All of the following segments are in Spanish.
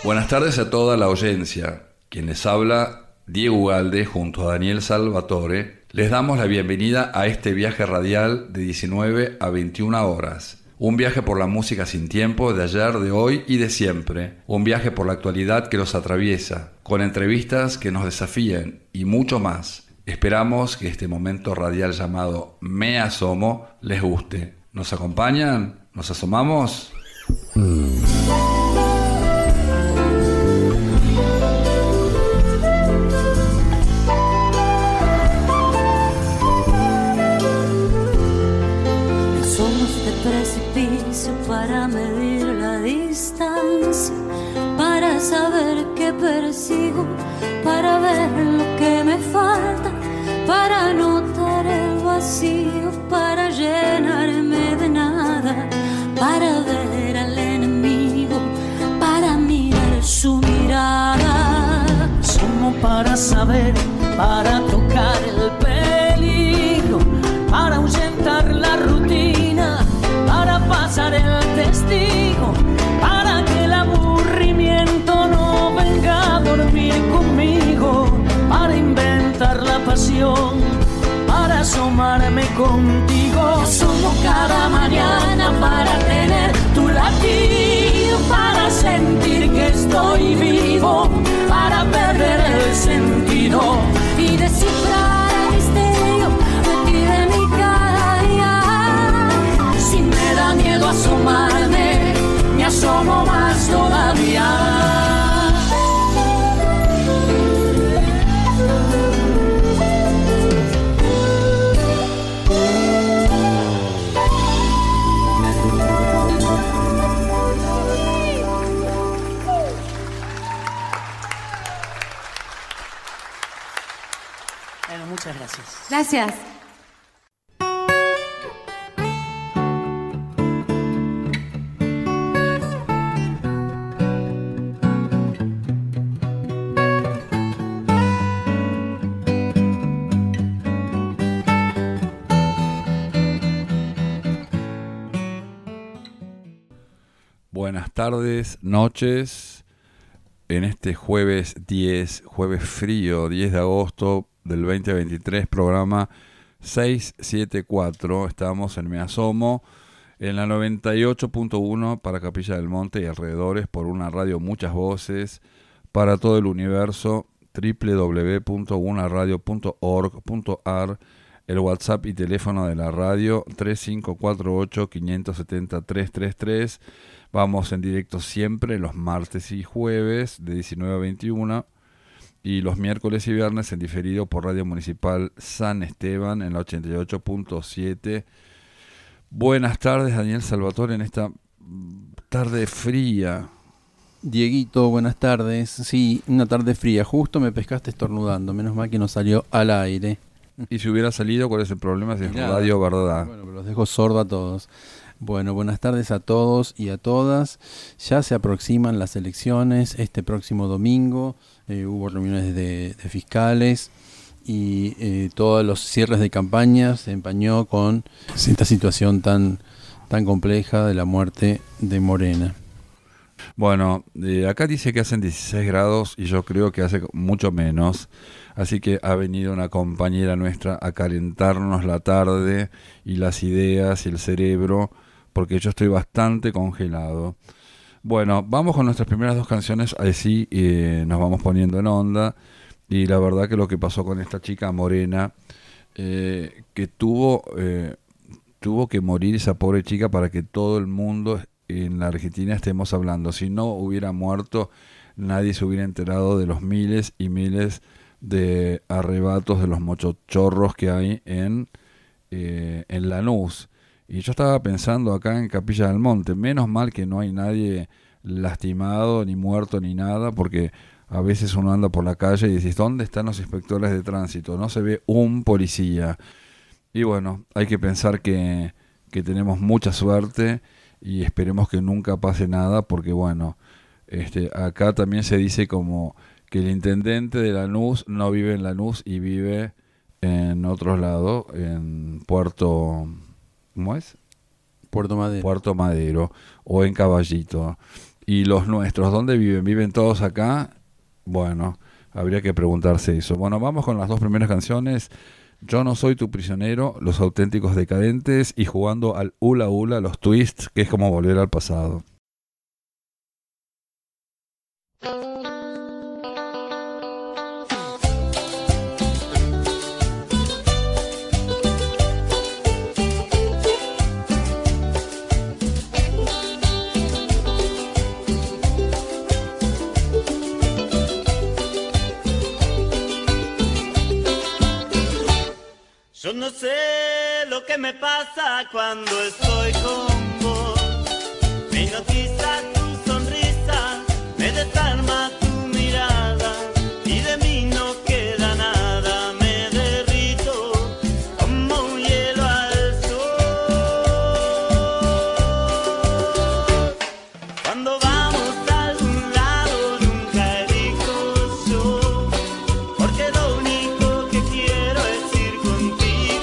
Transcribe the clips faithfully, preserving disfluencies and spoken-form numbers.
Buenas tardes a toda la audiencia. Quien les habla, Diego Ugalde, junto a Daniel Salvatore, les damos la bienvenida a este viaje radial de diecinueve a veintiuna horas. Un viaje por la música sin tiempo de ayer, de hoy y de siempre. Un viaje por la actualidad que los atraviesa, con entrevistas que nos desafíen y mucho más. Esperamos que este momento radial llamado Me Asomo les guste. ¿Nos acompañan? ¿Nos asomamos? Mm. Precipicio para medir la distancia, para saber qué persigo, para ver lo que me falta, para notar el vacío, para llenarme de nada, para ver al enemigo, para mirar su mirada. Somos para saber, para tocar el peligro, para ahuyentar la rutina, para pasar el testigo, para que el aburrimiento no venga a dormir conmigo, para inventar la pasión, para asomarme contigo. Somos cada mañana para tener tu latido, para sentir que estoy vivo, para perder el sentido y descifrar el misterio de ti, de mi cada día. Si me da miedo asomarme, me asomo más todavía. Bueno, muchas gracias. Gracias. Buenas tardes, noches, en este jueves diez, jueves frío, diez de agosto del veinte veintitrés, programa seiscientos setenta y cuatro, estamos en Me Asomo, en la noventa y ocho punto uno para Capilla del Monte y alrededores, por una radio Muchas Voces, para todo el universo, doble u doble u doble u punto una radio punto org punto a r, el WhatsApp y teléfono de la radio tres cinco cuatro ocho, cinco siete cero, tres tres tres. Vamos en directo siempre los martes y jueves de diecinueve a veintiuna y los miércoles y viernes en diferido por Radio Municipal San Esteban en la ochenta y ocho punto siete. Buenas tardes, Daniel Salvatore, en esta tarde fría. Dieguito, buenas tardes. Sí, una tarde fría. Justo me pescaste estornudando. Menos mal que no salió al aire. Y si hubiera salido, ¿cuál es el problema? Si es Nada. radio, ¿verdad? Bueno, pero los dejo sordo a todos. Bueno, buenas tardes a todos y a todas. Ya se aproximan las elecciones. Este próximo domingo eh, hubo reuniones de, de fiscales y eh, todos los cierres de campaña se empañó con esta situación tan, tan compleja de la muerte de Morena. Bueno, eh, acá dice que hacen dieciséis grados y yo creo que hace mucho menos. Así que ha venido una compañera nuestra a calentarnos la tarde y las ideas y el cerebro, porque yo estoy bastante congelado. Bueno, vamos con nuestras primeras dos canciones, así eh, nos vamos poniendo en onda. Y la verdad que lo que pasó con esta chica Morena, eh, que tuvo, eh, tuvo que morir esa pobre chica para que todo el mundo en la Argentina estemos hablando. Si no hubiera muerto, nadie se hubiera enterado de los miles y miles de arrebatos de los mochochorros que hay en, eh, en Lanús. Y yo estaba pensando acá en Capilla del Monte, menos mal que no hay nadie lastimado, ni muerto, ni nada, porque a veces uno anda por la calle y dices, ¿dónde están los inspectores de tránsito? No se ve un policía. Y bueno, hay que pensar que, que tenemos mucha suerte y esperemos que nunca pase nada, porque bueno, este, acá también se dice como que el intendente de Lanús no vive en Lanús y vive en otro lado, en Puerto... ¿Cómo es? Puerto Madero. Puerto Madero o en Caballito. ¿Y los nuestros dónde viven? ¿Viven todos acá? Bueno, habría que preguntarse eso. Bueno, vamos con las dos primeras canciones. Yo no soy tu prisionero, Los Auténticos Decadentes, y jugando al hula hula, los twists, que es como volver al pasado. Yo no sé lo que me pasa cuando estoy con vos. Me hipnotiza tu sonrisa, me desarma tu mirada y de mí no queda nada. Me derrito como un hielo al sol. Cuando vamos a algún lado nunca elijo yo, porque lo único que quiero es ir contigo.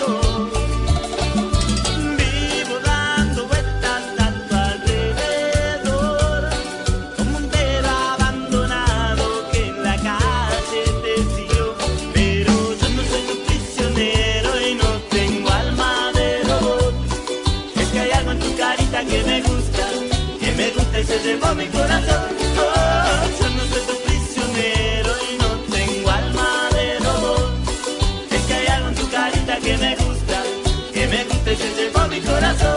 Que me gusta, que me gusta y se llevó mi corazón. Oh, yo no soy tu prisionero y no tengo alma de robot. Es que hay algo en tu carita que me gusta, que me gusta y se llevó mi corazón.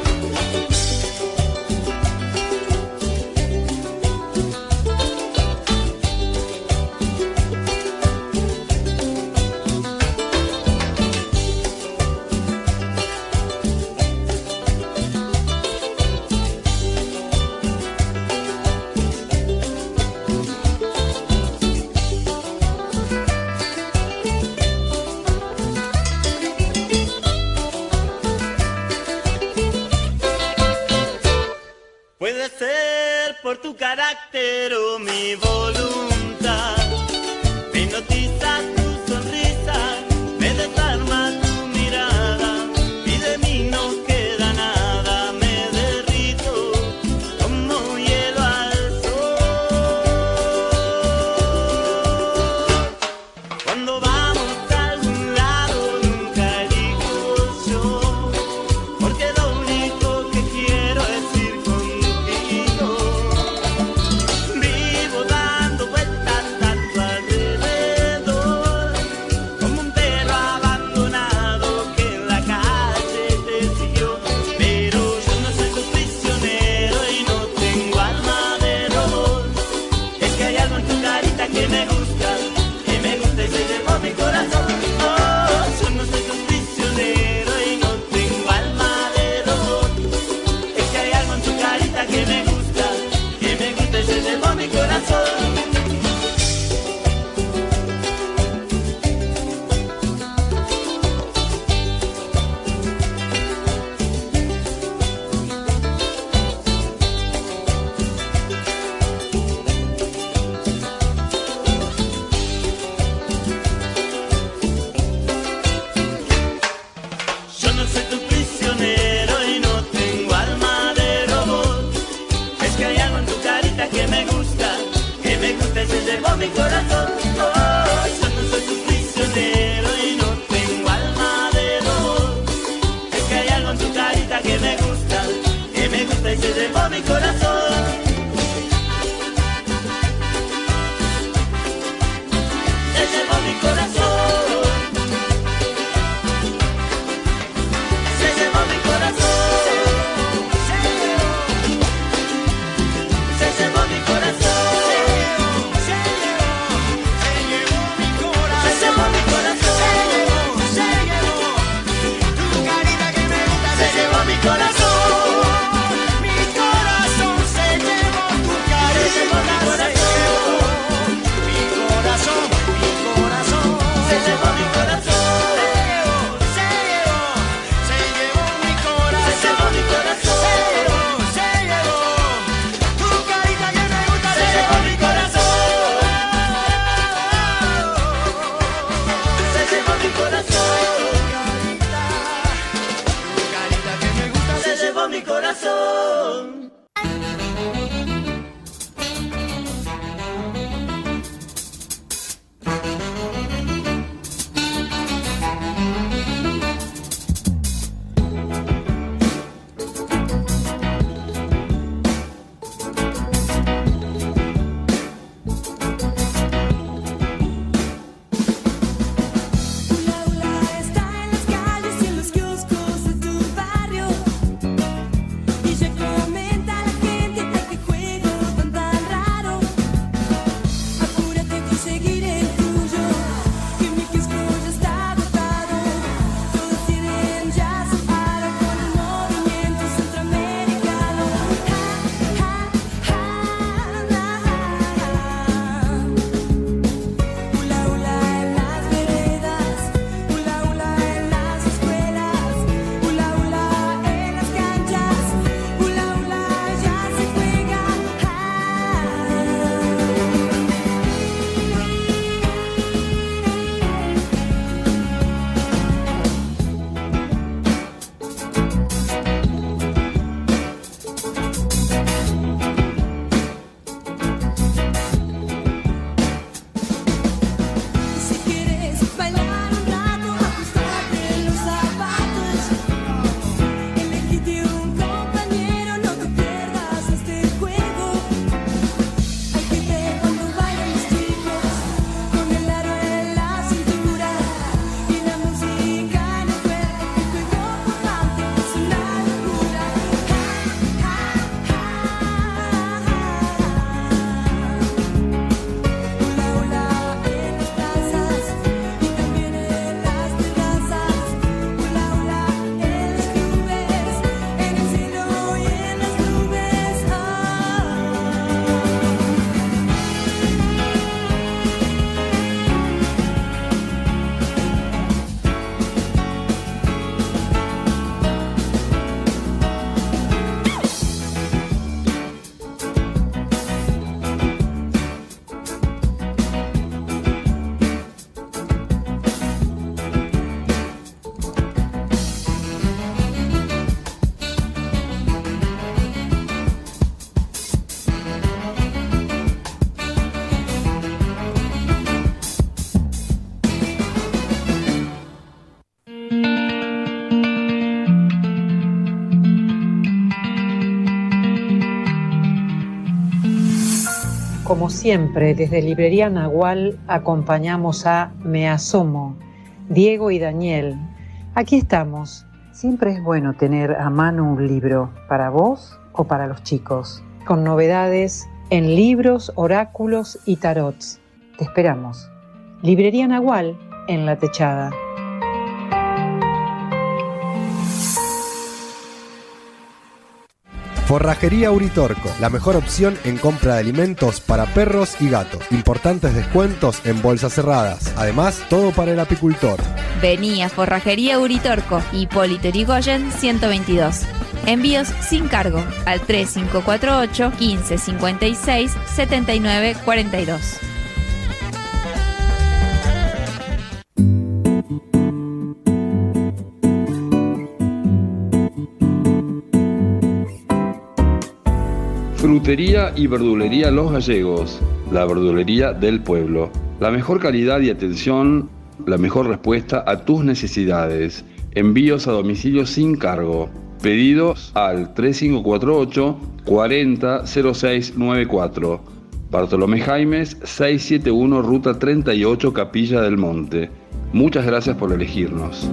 Puede ser por tu carácter o mi voluntad. Me hipnotiza tu sonrisa, me desarma tu mirada y de mí no queda nada. Me derrito como un hielo al sol. Cuando vamos a algún lado nunca elijo yo, porque lo único que quiero es ir contigo. Vivo dando vueltas a tu alrededor, como un perro abandonado que en la calle te siguió. Pero yo no soy tu prisionero y no tengo alma de robot. Es que hay algo en tu carita que me gusta, que me gusta y se llevó mi corazón. Oh, yo no soy tu prisionero y no tengo alma de robot. Es que hay algo en tu carita que me gusta, que me gusta y se llevó mi corazón. Yo no soy tu prisionero y no tengo alma de robot. Es que hay algo en tu carita que me gusta, que me gusta y se llevó mi corazón. Oh, yo no soy tu prisionero y no tengo alma de robot. Es que hay algo en tu carita que me gusta, que me gusta y se llevó mi corazón. Se llevó mi corazón. Se llevó mi corazón. Se llevó mi corazón. Se llevó mi corazón. Se llevó mi corazón. Se llevó tu carita que me gusta. Se llevó mi corazón. Mi corazón se como siempre, desde Librería Nahual acompañamos a Me Asomo, Diego y Daniel. Aquí estamos. Siempre es bueno tener a mano un libro, para vos o para los chicos, con novedades en libros, oráculos y tarots. Te esperamos. Librería Nahual en La Techada. Forrajería Uritorco, la mejor opción en compra de alimentos para perros y gatos. Importantes descuentos en bolsas cerradas. Además, todo para el apicultor. Vení a Forrajería Uritorco, Hipólito Yrigoyen ciento veintidós. Envíos sin cargo al tres cinco cuatro ocho, quince cincuenta y seis, setenta y nueve cuarenta y dos. Frutería y verdulería Los Gallegos, la verdulería del pueblo. La mejor calidad y atención, la mejor respuesta a tus necesidades. Envíos a domicilio sin cargo. Pedidos al tres cinco cuatro ocho, cuarenta, cero seis noventa y cuatro. Bartolomé Jaimes, seiscientos setenta y uno, Ruta treinta y ocho, Capilla del Monte. Muchas gracias por elegirnos.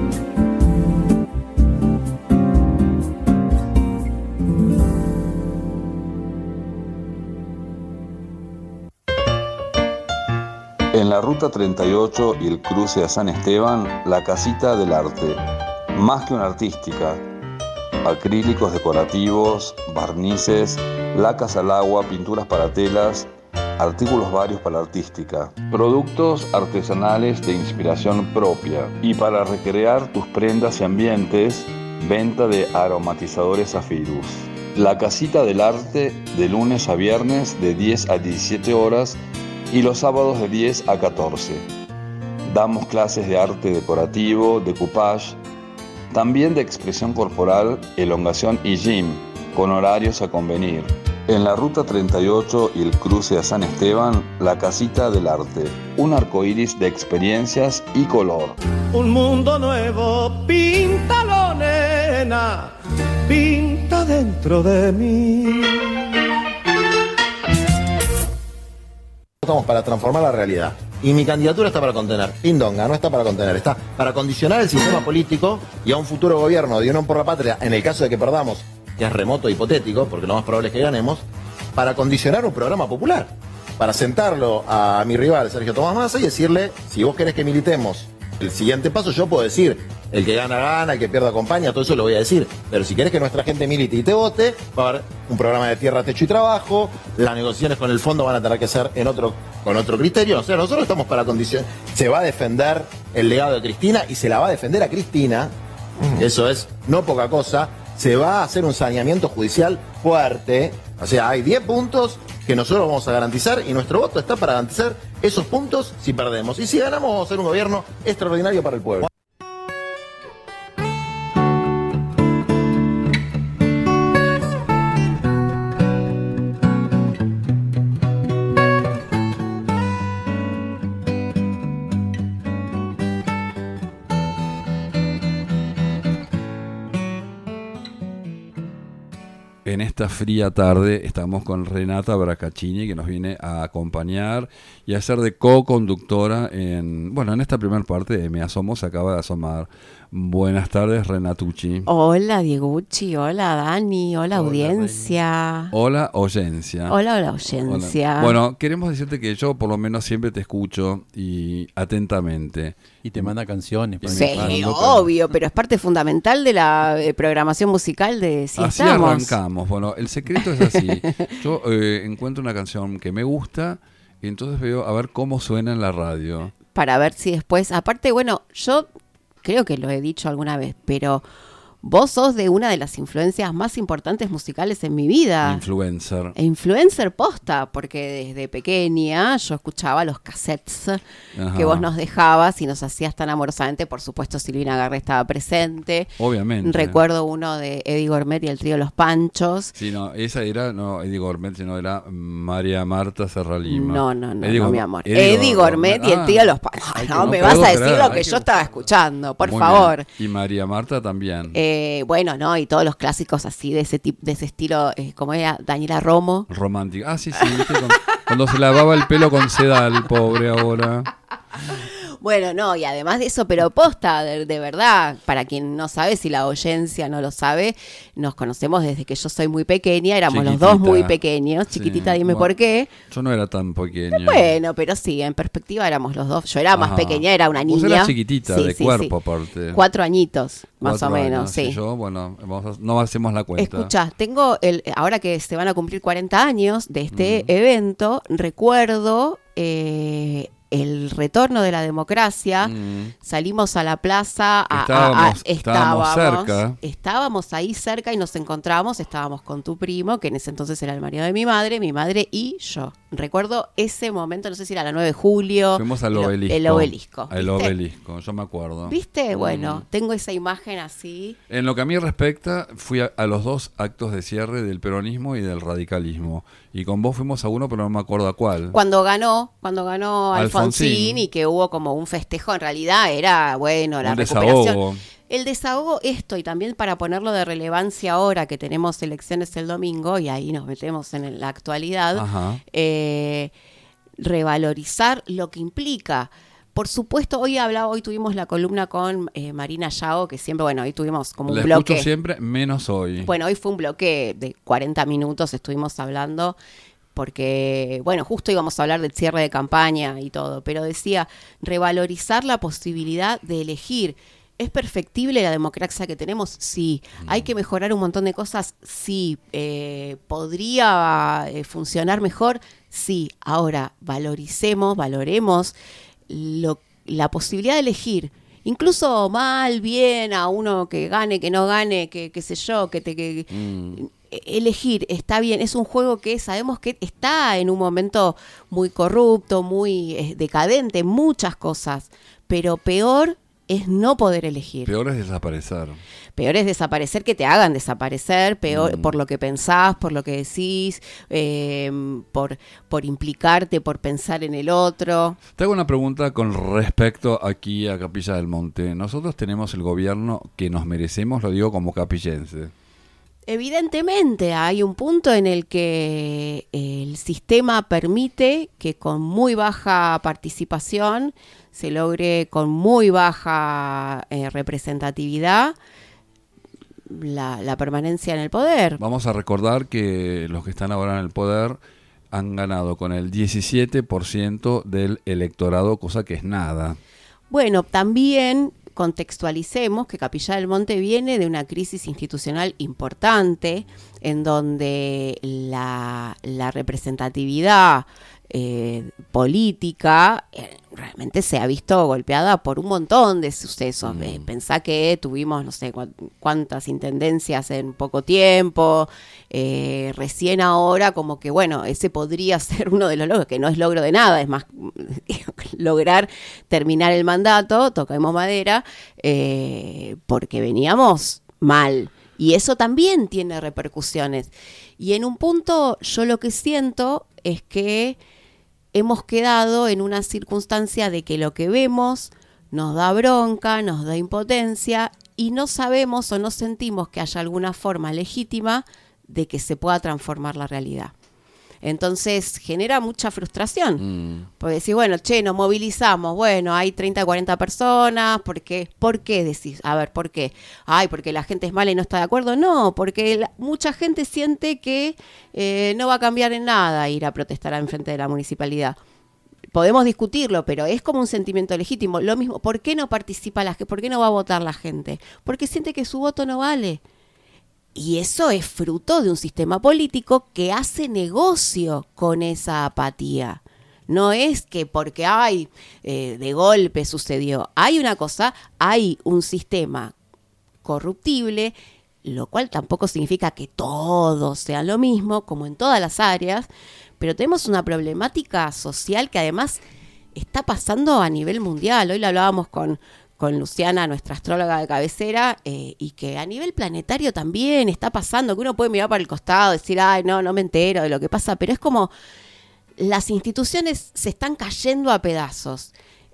En la Ruta treinta y ocho y el cruce a San Esteban, la Casita del Arte. Más que una artística. Acrílicos decorativos, barnices, lacas al agua, pinturas para telas, artículos varios para artística. Productos artesanales de inspiración propia. Y para recrear tus prendas y ambientes, venta de aromatizadores Zafirus. La Casita del Arte, de lunes a viernes de diez a diecisiete horas, y los sábados de diez a catorce. Damos clases de arte decorativo, decoupage, también de expresión corporal, elongación y gym, con horarios a convenir. En la Ruta treinta y ocho y el cruce a San Esteban, la Casita del Arte. Un arcoíris de experiencias y color. Un mundo nuevo, píntalo, nena, pinta dentro de mí. Estamos para transformar la realidad. Y mi candidatura está para contener. Pindonga, no está para contener. Está para condicionar el sistema político y a un futuro gobierno de Unión por la Patria, en el caso de que perdamos, que es remoto e hipotético, porque lo más probable es que ganemos, para condicionar un programa popular. Para sentarlo a mi rival, Sergio Tomás Massa, y decirle, si vos querés que militemos el siguiente paso, yo puedo decir, el que gana, gana, el que pierda, acompaña, todo eso lo voy a decir. Pero si querés que nuestra gente milite y te vote, va a haber un programa de tierra, techo y trabajo, las negociaciones con el fondo van a tener que ser en otro, con otro criterio. O sea, nosotros estamos para condicionar. Se va a defender el legado de Cristina y se la va a defender a Cristina. Eso es no poca cosa. Se va a hacer un saneamiento judicial fuerte. O sea, hay diez puntos que nosotros vamos a garantizar y nuestro voto está para garantizar esos puntos si perdemos. Y si ganamos, vamos a hacer un gobierno extraordinario para el pueblo. En esta fría tarde estamos con Renata Bracaccini, que nos viene a acompañar y a ser de co-conductora en, bueno, en esta primera parte de Me Asomo, se acaba de asomar. Buenas tardes, Renatucci. Hola, Diegucci, hola, Dani, hola, hola audiencia. Reina. Hola, audiencia. Hola, hola, audiencia. Hola. Bueno, queremos decirte que yo por lo menos siempre te escucho y atentamente. Y te manda canciones. Para sí, obvio, pero es parte fundamental de la eh, programación musical de Si Así Estamos. Arrancamos. Bueno, el secreto es así. Yo eh, encuentro una canción que me gusta y entonces veo a ver cómo suena en la radio. Para ver si después, aparte, bueno, yo creo que lo he dicho alguna vez, pero vos sos de una de las influencias más importantes musicales en mi vida. Influencer. E influencer posta, porque desde pequeña yo escuchaba los cassettes Ajá. que vos nos dejabas y nos hacías tan amorosamente. Por supuesto, Silvina Garré estaba presente. Obviamente. Recuerdo uno de Eddie Gourmet y el trío Los Panchos. Sí, no, esa era, no Eddie Gourmet, sino era María Marta Serralima. No, no, no, Eddie no, Gourmet, mi amor. Eddie, Eddie Gourmet y el trío Los Panchos. Hay que- no, no me puedo vas a decir creer, lo hay que que- yo estaba escuchando, por Muy favor. bien. Y María Marta también. Eh, bueno, ¿no? Y todos los clásicos así de ese tipo, de ese estilo, eh, como era Daniela Romo. Romántica. Ah, sí, sí. ¿viste? Cuando, cuando se lavaba el pelo con sedal, pobre ahora. Bueno, no, y además de eso, pero posta, de, de verdad, para quien no sabe, si la audiencia no lo sabe, nos conocemos desde que yo soy muy pequeña, éramos los dos Chiquitita. muy pequeños, chiquitita, Sí, dime bueno, por qué. Yo no era tan pequeño. Bueno, pero sí, en perspectiva éramos los dos. Yo era más Ajá. pequeña, era una Vos niña. eras chiquitita, Sí, de sí, cuerpo sí. aparte. Cuatro añitos, más Cuatro o menos, años, sí. y yo, bueno, vamos a- no hacemos la cuenta. Escucha, tengo el, ahora que se van a cumplir cuarenta años de este Mm. evento, recuerdo eh, el retorno de la democracia. Mm. Salimos a la plaza, a- a- a- Estábamos- estábamos cerca. estábamos ahí cerca y nos encontramos, estábamos con tu primo, que en ese entonces era el marido de mi madre, mi madre y yo. Recuerdo ese momento, no sé si era la nueve de julio. Fuimos al el, obelisco. El obelisco. Al ¿viste? obelisco, yo me acuerdo. ¿Viste? Mm. Bueno, tengo esa imagen así. En lo que a mí respecta, fui a, a los dos actos de cierre del peronismo y del radicalismo. Y con vos fuimos a uno, pero no me acuerdo a cuál. Cuando ganó, cuando ganó Alfonsín, Alfonsín. y que hubo como un festejo, en realidad era, bueno, la Un recuperación. desahogo. El desahogo, esto, y también para ponerlo de relevancia ahora que tenemos elecciones el domingo, y ahí nos metemos en la actualidad, Ajá. eh, revalorizar lo que implica. Por supuesto, hoy hablaba, hoy tuvimos la columna con eh, Marina Yago, que siempre, bueno, hoy tuvimos como La un escucho bloque. siempre, menos hoy. Bueno, hoy fue un bloque de cuarenta minutos, estuvimos hablando, porque, bueno, justo íbamos a hablar del cierre de campaña y todo, pero decía, revalorizar la posibilidad de elegir. ¿Es perfectible la democracia que tenemos? Sí. ¿Hay que mejorar un montón de cosas? Sí. Eh, ¿Podría eh, funcionar mejor? Sí. Ahora, valoricemos, valoremos lo, la posibilidad de elegir. Incluso mal, bien, a uno que gane, que no gane, que qué sé yo, que te... Que, Mm. elegir, está bien, es un juego que sabemos que está en un momento muy corrupto, muy eh, decadente, muchas cosas, pero peor es no poder elegir. Peor es desaparecer. Peor es desaparecer, que te hagan desaparecer, peor Mm. por lo que pensás, por lo que decís, eh, por, por implicarte, por pensar en el otro. Te hago una pregunta con respecto aquí a Capilla del Monte. Nosotros tenemos el gobierno que nos merecemos, lo digo como capillense. Evidentemente hay un punto en el que el sistema permite que con muy baja participación se logre con muy baja eh, representatividad la, la permanencia en el poder. Vamos a recordar que los que están ahora en el poder han ganado con el diecisiete por ciento del electorado, cosa que es nada. Bueno, también contextualicemos que Capilla del Monte viene de una crisis institucional importante en donde la, la representatividad eh, política eh, realmente se ha visto golpeada por un montón de sucesos. Mm. Eh, pensá que tuvimos no sé cu- cuántas intendencias en poco tiempo, eh, recién ahora como que bueno, ese podría ser uno de los logros, que no es logro de nada, es más lograr terminar el mandato, toquemos madera, eh, porque veníamos mal. Y eso también tiene repercusiones. Y en un punto yo lo que siento es que hemos quedado en una circunstancia de que lo que vemos nos da bronca, nos da impotencia y no sabemos o no sentimos que haya alguna forma legítima de que se pueda transformar la realidad. Entonces genera mucha frustración. Mm. Porque decís, bueno, che, nos movilizamos, bueno, hay treinta, cuarenta personas, ¿por qué? ¿Por qué decís? A ver, ¿por qué? Ay, porque la gente es mala y no está de acuerdo. No, porque la, mucha gente siente que eh, no va a cambiar en nada ir a protestar en frente de la municipalidad. Podemos discutirlo, pero es como un sentimiento legítimo. Lo mismo, ¿por qué no participa la gente? ¿Por qué no va a votar la gente? Porque siente que su voto no vale. Y eso es fruto de un sistema político que hace negocio con esa apatía. No es que porque ay, eh, de golpe sucedió. Hay una cosa, hay un sistema corruptible, lo cual tampoco significa que todos sean lo mismo, como en todas las áreas, pero tenemos una problemática social que además está pasando a nivel mundial. Hoy lo hablábamos con... con Luciana, nuestra astróloga de cabecera, eh, y que a nivel planetario también está pasando, que uno puede mirar para el costado, decir, ay, no, no me entero de lo que pasa, pero es como las instituciones se están cayendo a pedazos.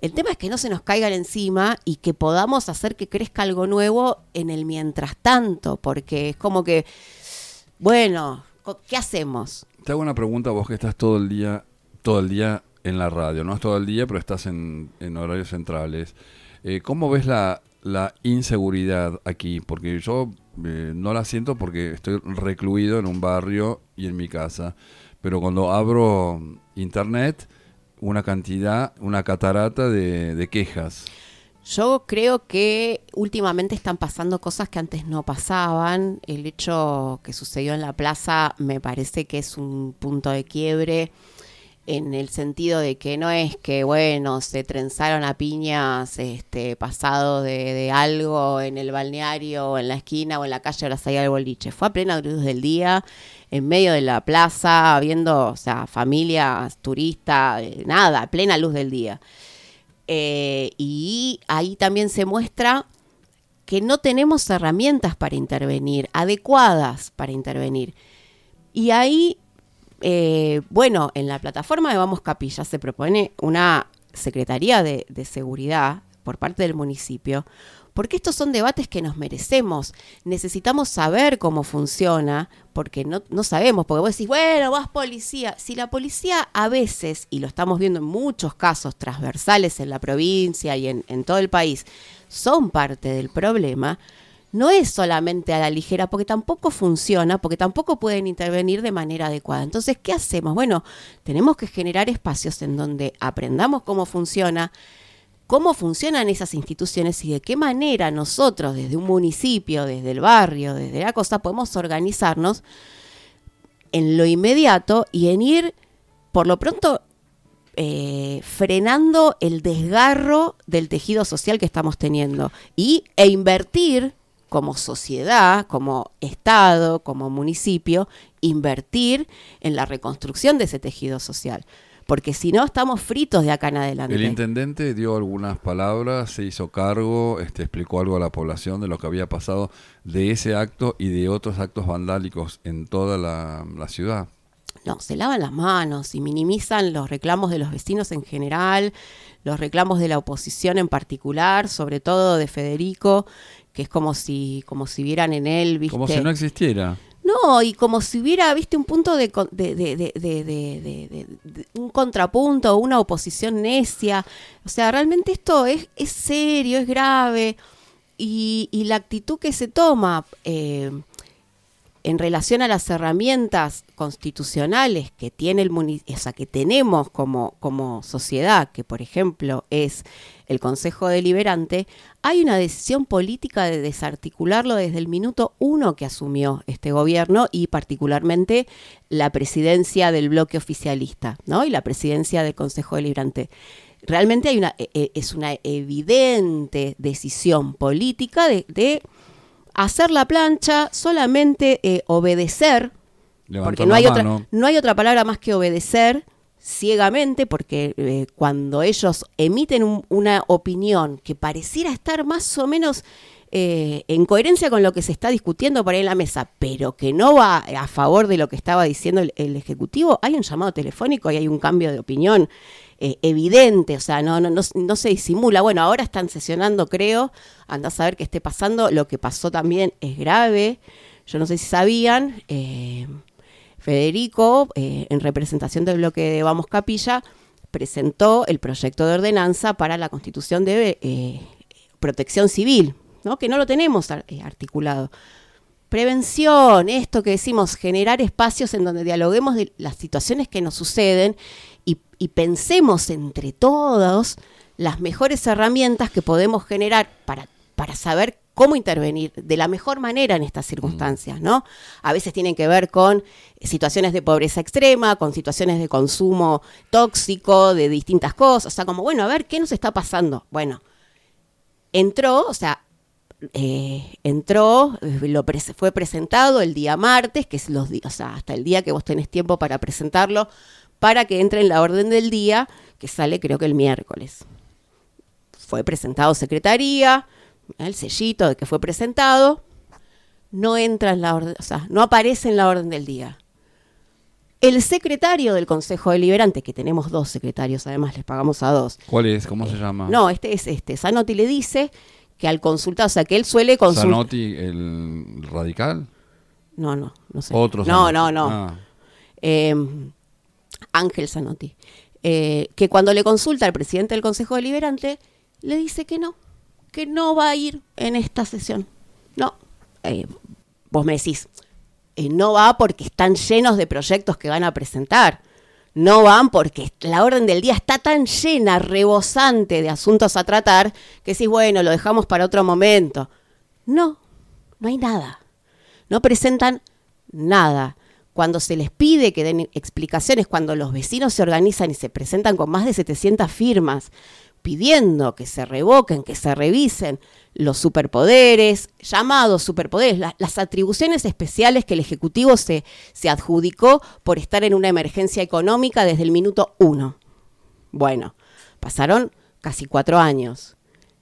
El tema es que no se nos caigan encima y que podamos hacer que crezca algo nuevo en el mientras tanto, porque es como que, bueno, ¿qué hacemos? Te hago una pregunta, vos que estás todo el día, todo el día en la radio, no es todo el día, pero estás en, en horarios centrales. Eh, ¿Cómo ves la, la inseguridad aquí? Porque yo eh, no la siento porque estoy recluido en un barrio y en mi casa, pero cuando abro internet, una cantidad, una catarata de, de quejas. Yo creo que últimamente están pasando cosas que antes no pasaban. El hecho que sucedió en la plaza me parece que es un punto de quiebre en el sentido de que no es que, bueno, se trenzaron a piñas este, pasado de, de algo en el balneario o en la esquina o en la calle, ahora salía el boliche. Fue a plena luz del día, en medio de la plaza, viendo, o sea, familias, turistas, eh, nada, a plena luz del día. Eh, y ahí también se muestra que no tenemos herramientas para intervenir, adecuadas para intervenir. Y ahí, eh, bueno, en la plataforma de Vamos Capilla se propone una Secretaría de, de Seguridad por parte del municipio, porque estos son debates que nos merecemos. Necesitamos saber cómo funciona, porque no, no sabemos, porque vos decís, bueno, vas policía. Si la policía a veces, y lo estamos viendo en muchos casos transversales en la provincia y en, en todo el país, son parte del problema, no es solamente a la ligera, porque tampoco funciona, porque tampoco pueden intervenir de manera adecuada. Entonces, ¿qué hacemos? Bueno, tenemos que generar espacios en donde aprendamos cómo funciona, cómo funcionan esas instituciones y de qué manera nosotros desde un municipio, desde el barrio, desde la cosa, podemos organizarnos en lo inmediato y en ir, por lo pronto, eh, frenando el desgarro del tejido social que estamos teniendo y, e invertir como sociedad, como Estado, como municipio, invertir en la reconstrucción de ese tejido social. Porque si no, estamos fritos de acá en adelante. El intendente dio algunas palabras, se hizo cargo, este, explicó algo a la población de lo que había pasado de ese acto y de otros actos vandálicos en toda la, la ciudad. No, se lavan las manos y minimizan los reclamos de los vecinos en general, los reclamos de la oposición en particular, sobre todo de Federico, que es como si, como si vieran en él, ¿viste? Como si no existiera. No, y como si hubiera, viste, un punto de, de, de, de, de, de, de, de, de un contrapunto, una oposición necia. O sea, realmente esto es, es serio, es grave. Y, y la actitud que se toma eh, en relación a las herramientas constitucionales que tiene el municipio, o sea, que tenemos como, como sociedad, que por ejemplo es el Consejo Deliberante, hay una decisión política de desarticularlo desde el minuto uno que asumió este gobierno y particularmente la presidencia del bloque oficialista, ¿no? Y la presidencia del Consejo Deliberante. Realmente hay una, eh, es una evidente decisión política de, de hacer la plancha, solamente eh, obedecer, Levantar porque no hay, la otra, mano. no hay otra palabra más que obedecer ciegamente, porque eh, cuando ellos emiten un, una opinión que pareciera estar más o menos eh, en coherencia con lo que se está discutiendo por ahí en la mesa, pero que no va a favor de lo que estaba diciendo el, el Ejecutivo, hay un llamado telefónico y hay un cambio de opinión eh, evidente, o sea, no, no, no, no se disimula. Bueno, ahora están sesionando, creo, andá a saber qué esté pasando. Lo que pasó también es grave, yo no sé si sabían, eh, Federico, eh, en representación del bloque de Vamos Capilla, presentó el proyecto de ordenanza para la constitución de eh, protección civil, ¿no? Que no lo tenemos eh, articulado. Prevención, esto que decimos, generar espacios en donde dialoguemos de las situaciones que nos suceden y, y pensemos entre todos las mejores herramientas que podemos generar para, para saber cómo intervenir de la mejor manera en estas circunstancias, ¿no? A veces tienen que ver con situaciones de pobreza extrema, con situaciones de consumo tóxico, de distintas cosas, o sea, como, bueno, a ver, ¿qué nos está pasando? Bueno, entró, o sea, eh, entró, lo pre- fue presentado el día martes, que es los días, o sea, hasta el día que vos tenés tiempo para presentarlo, para que entre en la orden del día, que sale creo que el miércoles. Fue presentado secretaría, el sellito de que fue presentado, no entra en la orden, o sea, no aparece en la orden del día. El secretario del Consejo Deliberante, que tenemos dos secretarios, además les pagamos a dos. ¿Cuál es? ¿Cómo se llama? No, este es este. Zanotti le dice que al consultar, o sea, que él suele consultar. ¿Zanotti, el radical? No, no, no sé. Otro No, Zanotti. no, no. Ah. Eh, Ángel Zanotti. Eh, que cuando le consulta al presidente del Consejo Deliberante, le dice que no, que no va a ir en esta sesión. No. Eh, vos me decís, eh, no va porque están llenos de proyectos que van a presentar. No van porque la orden del día está tan llena, rebosante de asuntos a tratar, que decís, bueno, lo dejamos para otro momento. No, no hay nada. No presentan nada. Cuando se les pide que den explicaciones, cuando los vecinos se organizan y se presentan con más de setecientas firmas, pidiendo que se revoquen, que se revisen los superpoderes, llamados superpoderes, la, las atribuciones especiales que el Ejecutivo se, se adjudicó por estar en una emergencia económica desde el minuto uno. Bueno, pasaron casi cuatro años.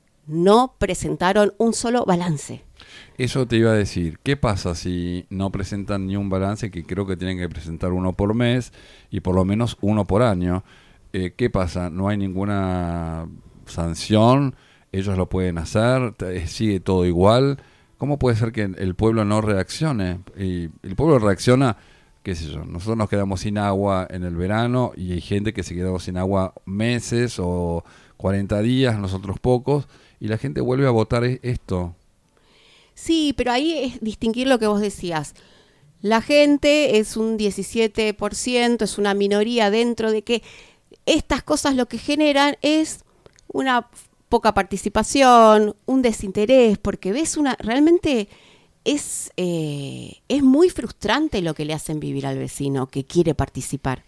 No presentaron un solo balance. Eso te iba a decir. ¿Qué pasa si no presentan ni un balance? Que creo que tienen que presentar uno por mes y por lo menos uno por año. Eh, ¿Qué pasa? ¿No hay ninguna sanción? ¿Ellos lo pueden hacer? ¿Sigue todo igual? ¿Cómo puede ser que el pueblo no reaccione? Y el pueblo reacciona, qué sé yo, nosotros nos quedamos sin agua en el verano y hay gente que se quedó sin agua meses o cuarenta días, nosotros pocos, y la gente vuelve a votar esto. Sí, pero ahí es distinguir lo que vos decías. La gente es un diecisiete por ciento, es una minoría dentro de que estas cosas lo que generan es una poca participación, un desinterés, porque ves una, realmente es, eh, es muy frustrante lo que le hacen vivir al vecino que quiere participar.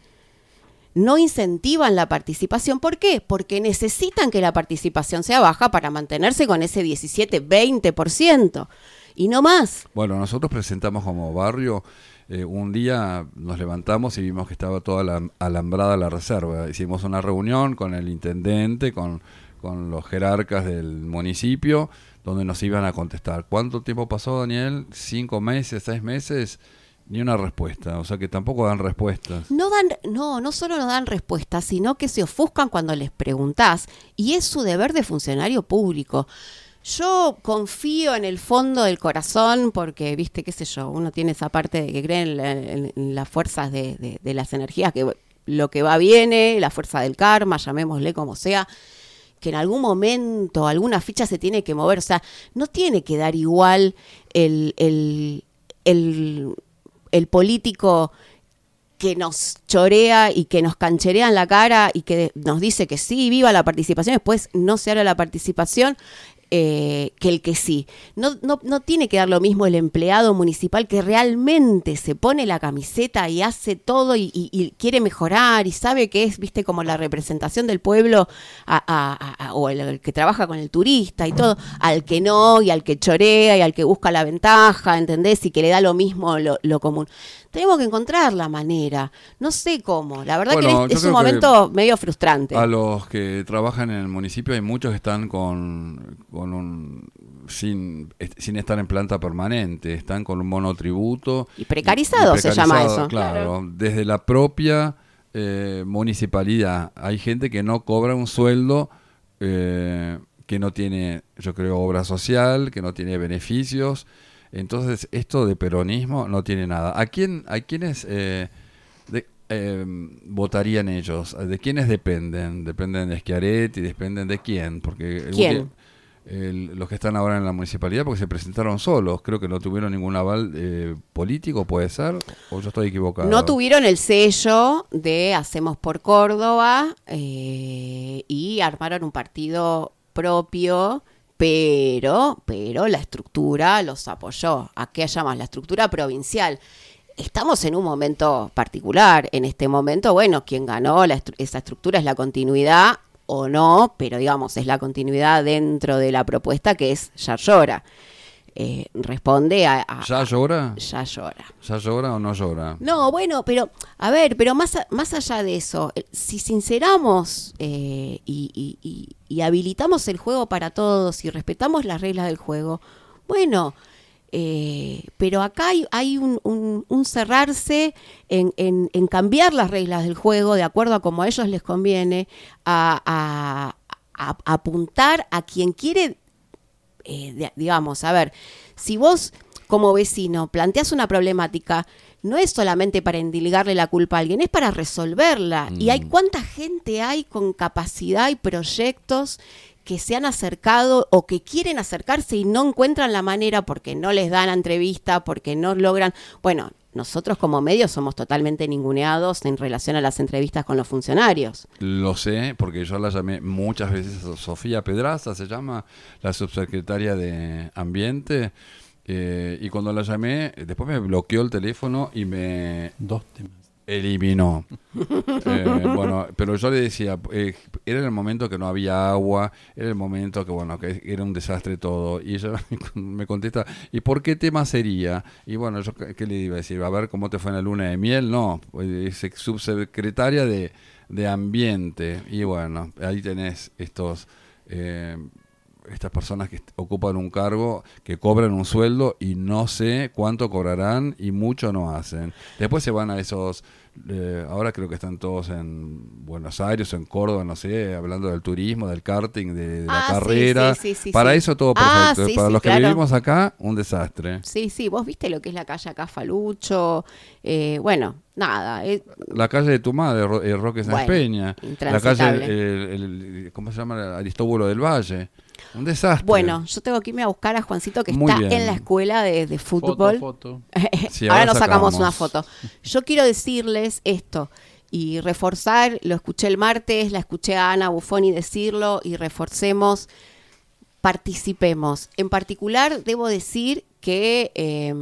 No incentivan la participación. ¿Por qué? Porque necesitan que la participación sea baja para mantenerse con ese diecisiete, veinte por ciento y no más. Bueno, nosotros presentamos como barrio. Eh, un día nos levantamos y vimos que estaba toda la alambrada la reserva. Hicimos una reunión con el intendente, con, con los jerarcas del municipio, donde nos iban a contestar. ¿Cuánto tiempo pasó, Daniel? ¿Cinco meses, seis meses? Ni una respuesta, o sea que tampoco dan respuestas. No dan, no, no solo no dan respuestas, sino que se ofuscan cuando les preguntás, y es su deber de funcionario público. Yo confío en el fondo del corazón porque, viste, qué sé yo, uno tiene esa parte de que cree en, la, en, en las fuerzas de, de, de las energías, que lo que va viene, la fuerza del karma, llamémosle como sea, que en algún momento alguna ficha se tiene que mover. O sea, no tiene que dar igual el, el, el, el político que nos chorea y que nos cancherea en la cara y que nos dice que sí, viva la participación, después no se hará la participación. Eh, que el que sí. No, no, no tiene que dar lo mismo el empleado municipal que realmente se pone la camiseta y hace todo y, y, y quiere mejorar y sabe que es, viste, como la representación del pueblo a, a, a, o el, el que trabaja con el turista y todo, al que no y al que chorea y al que busca la ventaja, ¿entendés? Y que le da lo mismo lo, lo común. Tenemos que encontrar la manera. No sé cómo. La verdad bueno, que es, es un momento medio frustrante. A los que trabajan en el municipio hay muchos que están con, con un sin sin estar en planta permanente, están con un monotributo. Y precarizado, y precarizado se llama eso. Claro, claro. Desde la propia eh, municipalidad. Hay gente que no cobra un sueldo, eh, que no tiene, yo creo, obra social, que no tiene beneficios. Entonces, esto de peronismo no tiene nada. ¿A quién, a quiénes eh, de, eh, votarían ellos? ¿De quiénes dependen? ¿Dependen de Schiaretti? ¿Dependen de quién? Porque ¿Quién? El, el, los que están ahora en la municipalidad, porque se presentaron solos, creo que no tuvieron ningún aval eh, político, ¿puede ser? ¿O yo estoy equivocado? No tuvieron el sello de Hacemos por Córdoba eh, y armaron un partido propio. Pero, pero la estructura los apoyó. ¿A qué llamas? La estructura provincial. Estamos en un momento particular. En este momento, bueno, quien ganó la estru- esa estructura es la continuidad o no, pero digamos, es la continuidad dentro de la propuesta que es Ya Llora. Eh, responde a, a... ¿Ya llora? Ya llora. ¿Ya llora o no llora? No, bueno, pero, a ver, pero más, a, más allá de eso, si sinceramos eh, y, y, y, y habilitamos el juego para todos y respetamos las reglas del juego, bueno, Eh, pero acá hay, hay un, un, un cerrarse en, en, en cambiar las reglas del juego de acuerdo a como a ellos les conviene, a, a, a, a apuntar a quien quiere, eh, de, digamos, a ver, si vos como vecino planteás una problemática, no es solamente para endilgarle la culpa a alguien, es para resolverla. Mm. Y hay cuánta gente hay con capacidad y proyectos que se han acercado o que quieren acercarse y no encuentran la manera porque no les dan entrevista, porque no logran. Bueno, nosotros como medios somos totalmente ninguneados en relación a las entrevistas con los funcionarios. Lo sé, porque yo la llamé muchas veces a Sofía Pedraza, se llama, la subsecretaria de Ambiente, eh, y cuando la llamé, después me bloqueó el teléfono y me... Dos temas. Eliminó. eh, bueno, pero yo le decía, eh, era el momento que no había agua, era el momento que, bueno, que era un desastre todo. Y ella me contesta, ¿y por qué tema sería? Y bueno, yo, ¿qué le iba a decir? A ver cómo te fue en la luna de miel. No, es subsecretaria de, de Ambiente. Y bueno, ahí tenés estos... Eh, estas personas que ocupan un cargo, que cobran un sueldo y no sé cuánto cobrarán y mucho no hacen. Después se van a esos, eh, ahora creo que están todos en Buenos Aires o en Córdoba, no sé, hablando del turismo, del karting, de, de la ah, carrera. Sí, sí, sí, Para sí. eso todo perfecto. Ah, sí, Para sí, los que claro. vivimos acá, un desastre. Sí, sí, vos viste lo que es la calle acá Falucho, eh, bueno, nada. Eh, la calle de tu madre, Ro- eh, Roque Sáenz bueno, Peña. La calle, el, el, ¿cómo se llama? Aristóbulo del Valle. Un desastre. Bueno, yo tengo que irme a buscar a Juancito que Muy está bien. en la escuela de, de fútbol. Foto, foto. Sí, ahora, ahora nos sacamos sacamos. una foto. Yo quiero decirles esto y reforzar, lo escuché el martes, la escuché a Ana Buffoni decirlo y reforcemos, participemos. En particular, debo decir que... Eh,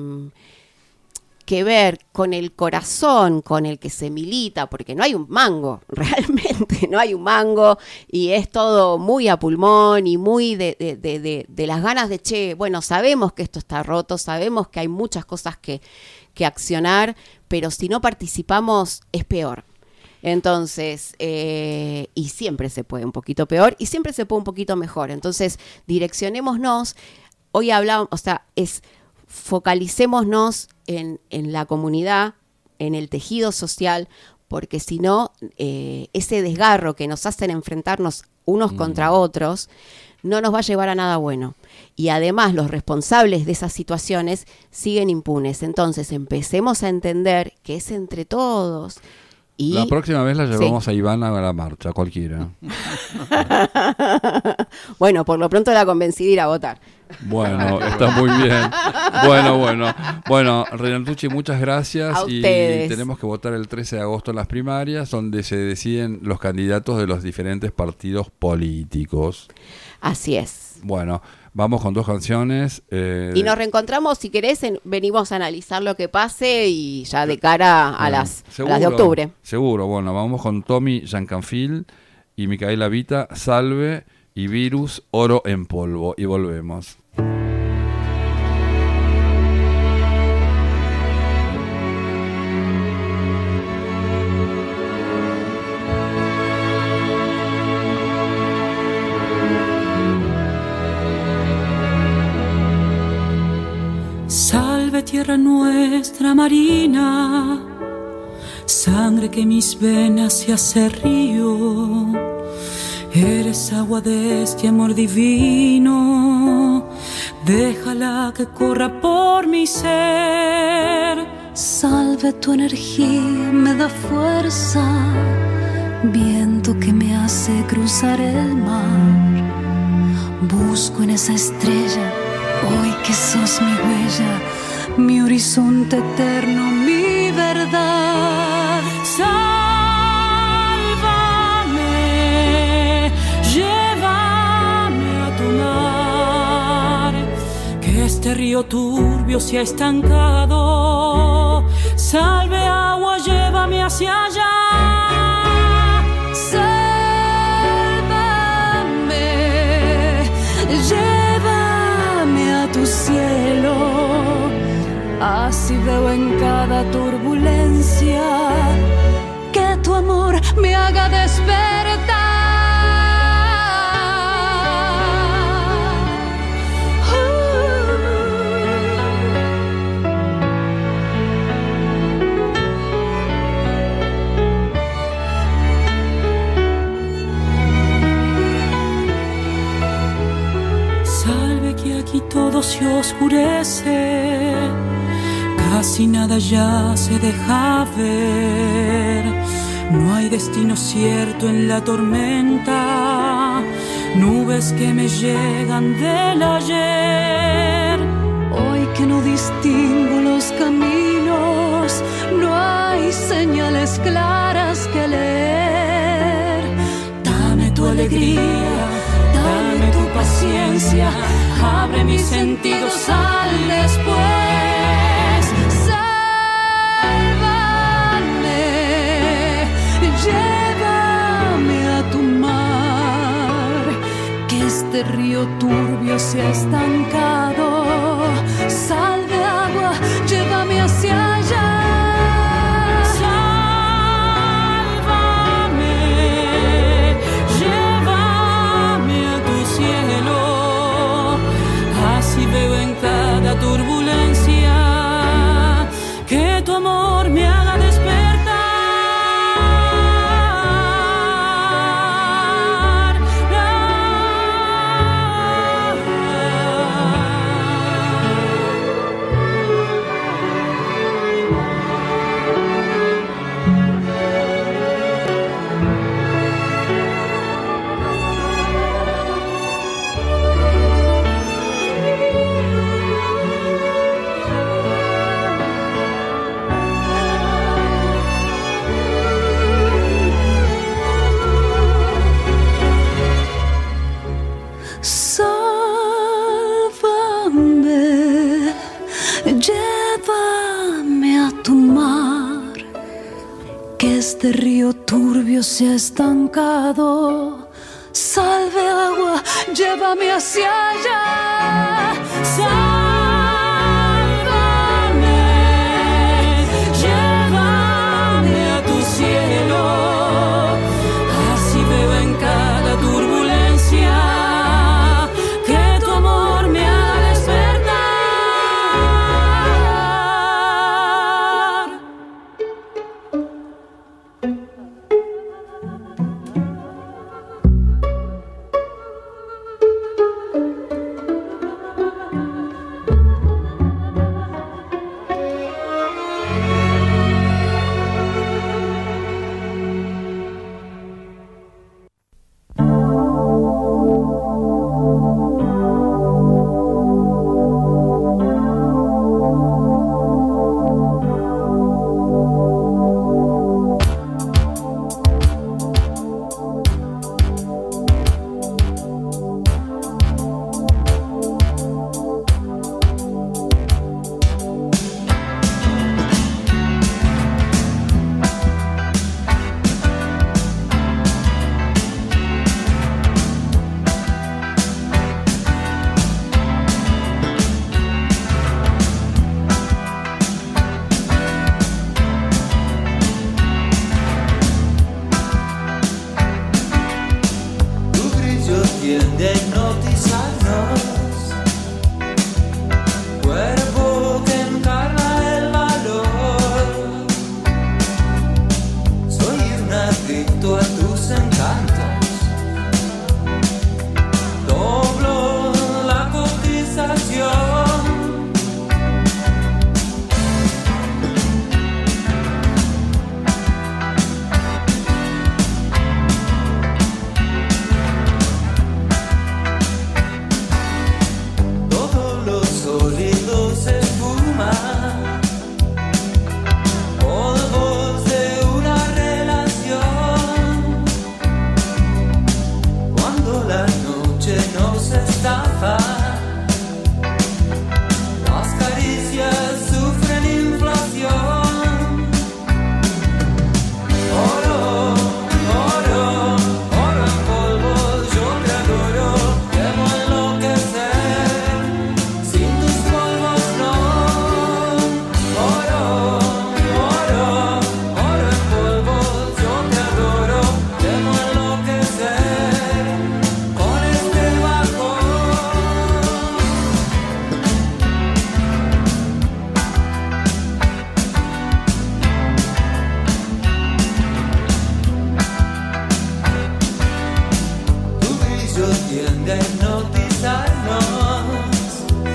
que ver con el corazón con el que se milita, porque no hay un mango, realmente no hay un mango, y es todo muy a pulmón y muy de, de, de, de, de las ganas de, che, bueno, sabemos que esto está roto, sabemos que hay muchas cosas que, que accionar, pero si no participamos es peor. Entonces, eh, y siempre se puede un poquito peor y siempre se puede un poquito mejor. Entonces, direccionémonos. Hoy hablamos, o sea, es... focalicémonos en, en la comunidad, en el tejido social, porque si no, eh, ese desgarro que nos hacen enfrentarnos unos mm. contra otros, no nos va a llevar a nada bueno. Y además los responsables de esas situaciones siguen impunes. Entonces empecemos a entender que es entre todos. Y... La próxima vez la llevamos sí. a Ivana a la marcha, cualquiera. Bueno, por lo pronto la convencí de ir a votar. Bueno, está muy bien. Bueno, bueno. Bueno, Renatucci, muchas gracias. A y ustedes. tenemos que votar el trece de agosto en las primarias, donde se deciden los candidatos de los diferentes partidos políticos. Así es. Bueno, vamos con dos canciones. Eh, y nos reencontramos, si querés, en, venimos a analizar lo que pase y ya de cara a, bueno, las, seguro, a las de octubre. Seguro, bueno, vamos con Tommy Giancanfil y Micaela Vita, Salve y Virus, Oro en Polvo. Y volvemos. Salve tierra nuestra marina, sangre que mis venas se hace río. Eres agua de este amor divino, déjala que corra por mi ser. Salve tu energía, me da fuerza, viento que me hace cruzar el mar. Busco en esa estrella, hoy que sos mi huella, mi horizonte eterno, mi verdad. Sálvame, llévame a tu mar, que este río turbio se ha estancado. Salve agua, llévame hacia allá. Sálvame, llévame a tu cielo, así veo en cada turbulencia que tu amor me haga despertar. Uh, todo se oscurece, casi nada ya se deja ver. No hay destino cierto en la tormenta, nubes que me llegan del ayer. Hoy que no distingo los caminos, no hay señales claras que leer. Dame tu alegría, dame tu paciencia, abre mis sentidos al después. Sálvame, llévame a tu mar, que este río turbio se ha estancado. Sal de agua, llévame hacia allá. Veo en cada turbulencia que tu amor me haga despertar. Llévame a tu mar, que este río turbio se ha estancado. Sal de agua, llévame hacia allá. Sálvame, llévame a tu cielo. Así veo en cada turbulencia que tu amor me haga despertar. tiende a hipnotizarnos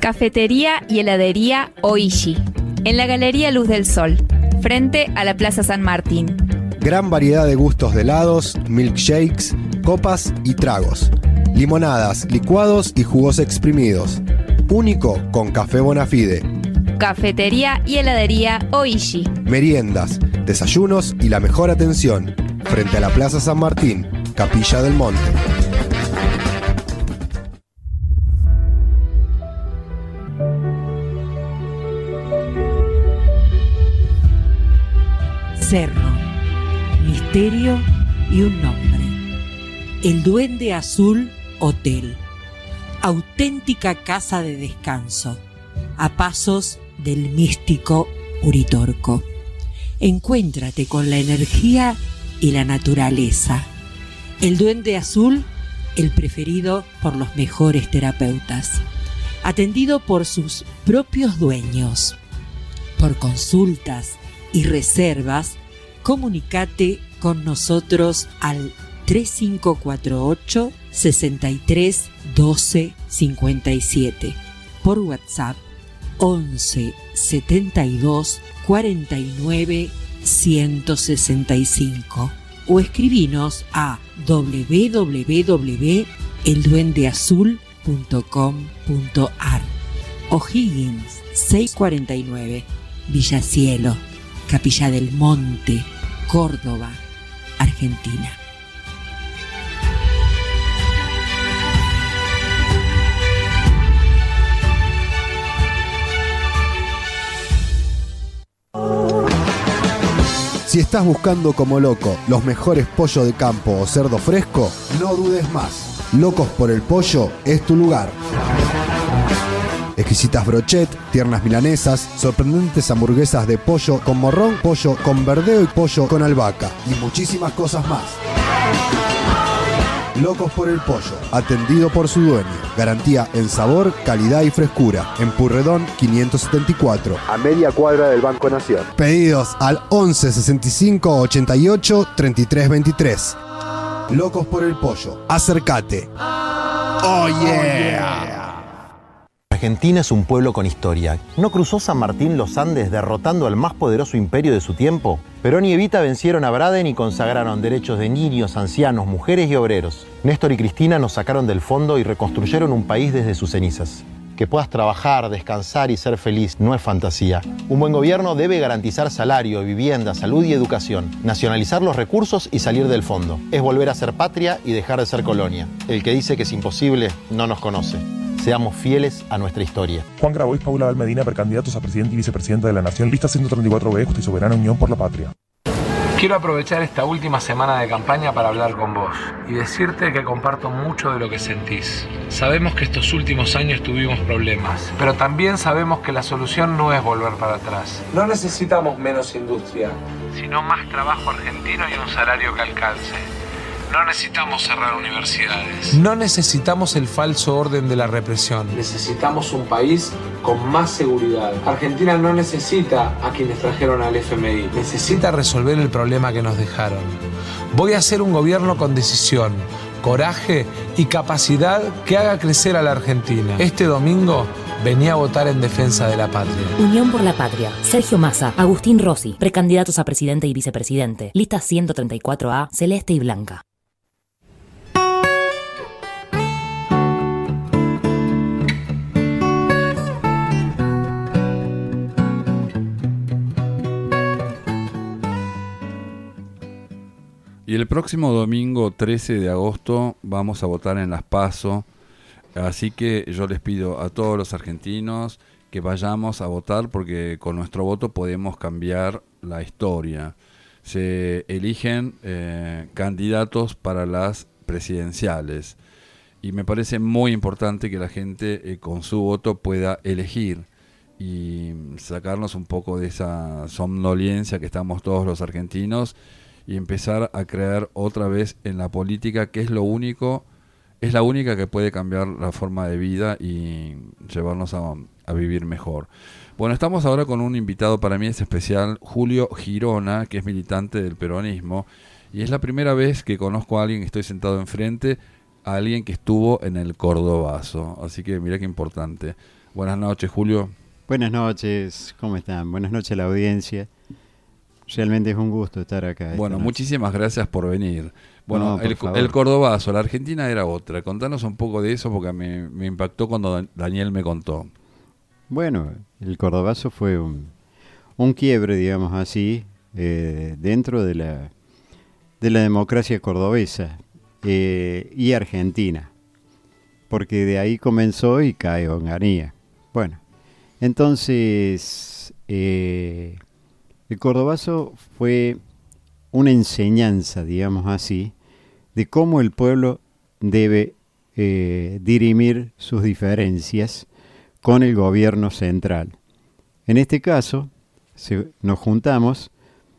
Cafetería y heladería Oishi, en la Galería Luz del Sol, frente a la Plaza San Martín. Gran variedad de gustos de helados, milkshakes, copas y tragos. Limonadas, licuados y jugos exprimidos. Único con café Bonafide. Cafetería y heladería Oishi. Meriendas, desayunos y la mejor atención. Frente a la Plaza San Martín, Capilla del Monte. Cerro, misterio y un nombre. El Duende Azul Hotel. Auténtica casa de descanso, a pasos del místico Uritorco. Encuéntrate con la energía y la naturaleza. El Duende Azul, el preferido por los mejores terapeutas. Atendido por sus propios dueños. Por consultas y reservas, comunicate con nosotros al tres cinco cuatro ocho, seis tres uno dos cinco siete, por WhatsApp once setenta y dos cuarenta y nueve ciento sesenta y cinco o escribinos a doble u doble u doble u punto el duende azul punto com punto a r. O'Higgins seiscientos cuarenta y nueve, Villa Cielo, Capilla del Monte, Córdoba, Argentina. Si estás buscando como loco los mejores pollos de campo o cerdo fresco, no dudes más. Locos por el Pollo es tu lugar. Exquisitas brochet, tiernas milanesas, sorprendentes hamburguesas de pollo con morrón, pollo con verdeo y pollo con albahaca y muchísimas cosas más. Locos por el Pollo, atendido por su dueño. Garantía en sabor, calidad y frescura. En Purredón quinientos setenta y cuatro, a media cuadra del Banco Nación. Pedidos al once sesenta y cinco ochenta y ocho treinta y tres veintitrés. Locos por el Pollo, acércate. Oh yeah. Argentina es un pueblo con historia. ¿No cruzó San Martín los Andes derrotando al más poderoso imperio de su tiempo? Perón y Evita vencieron a Braden y consagraron derechos de niños, ancianos, mujeres y obreros. Néstor y Cristina nos sacaron del fondo y reconstruyeron un país desde sus cenizas. Que puedas trabajar, descansar y ser feliz no es fantasía. Un buen gobierno debe garantizar salario, vivienda, salud y educación, nacionalizar los recursos y salir del fondo. Es volver a ser patria y dejar de ser colonia. El que dice que es imposible no nos conoce. Seamos fieles a nuestra historia. Juan Grabois, Paula Valmedina, precandidatos a presidente y vicepresidenta de la Nación, lista ciento treinta y cuatro B, Justa y Soberana Unión por la Patria. Quiero aprovechar esta última semana de campaña para hablar con vos y decirte que comparto mucho de lo que sentís. Sabemos que estos últimos años tuvimos problemas, pero también sabemos que la solución no es volver para atrás. No necesitamos menos industria, sino más trabajo argentino y un salario que alcance. No necesitamos cerrar universidades. No necesitamos el falso orden de la represión. Necesitamos un país con más seguridad. Argentina no necesita a quienes trajeron al F M I. Necesita resolver el problema que nos dejaron. Voy a hacer un gobierno con decisión, coraje y capacidad que haga crecer a la Argentina. Este domingo vení a votar en defensa de la patria. Unión por la Patria. Sergio Massa, Agustín Rossi, precandidatos a presidente y vicepresidente. Lista ciento treinta y cuatro A, celeste y blanca. Y el próximo domingo trece de agosto vamos a votar en las PASO, así que yo les pido a todos los argentinos que vayamos a votar porque con nuestro voto podemos cambiar la historia. Se eligen eh, candidatos para las presidenciales y me parece muy importante que la gente eh, con su voto pueda elegir y sacarnos un poco de esa somnolencia que estamos todos los argentinos y empezar a creer otra vez en la política, que es lo único, es la única que puede cambiar la forma de vida y llevarnos a, a vivir mejor. Bueno, estamos ahora con un invitado, para mí es especial, Julio Girona, que es militante del peronismo, y es la primera vez que conozco a alguien, estoy sentado enfrente, a alguien que estuvo en el Cordobazo, así que mirá qué importante. Buenas noches, Julio. Buenas noches, ¿cómo están? Buenas noches a la audiencia. Realmente es un gusto estar acá. Bueno, muchísimas gracias por venir. Bueno, No, por el, favor. el Cordobazo, la Argentina era otra. Contanos un poco de eso porque me, me impactó cuando Dan- Daniel me contó. Bueno, el Cordobazo fue un, un quiebre, digamos así, eh, dentro de la, de la democracia cordobesa eh, y argentina, porque de ahí comenzó y cae Onganía. Bueno, entonces eh, el Cordobazo fue una enseñanza, digamos así, de cómo el pueblo debe eh, dirimir sus diferencias con el gobierno central. En este caso, se, nos juntamos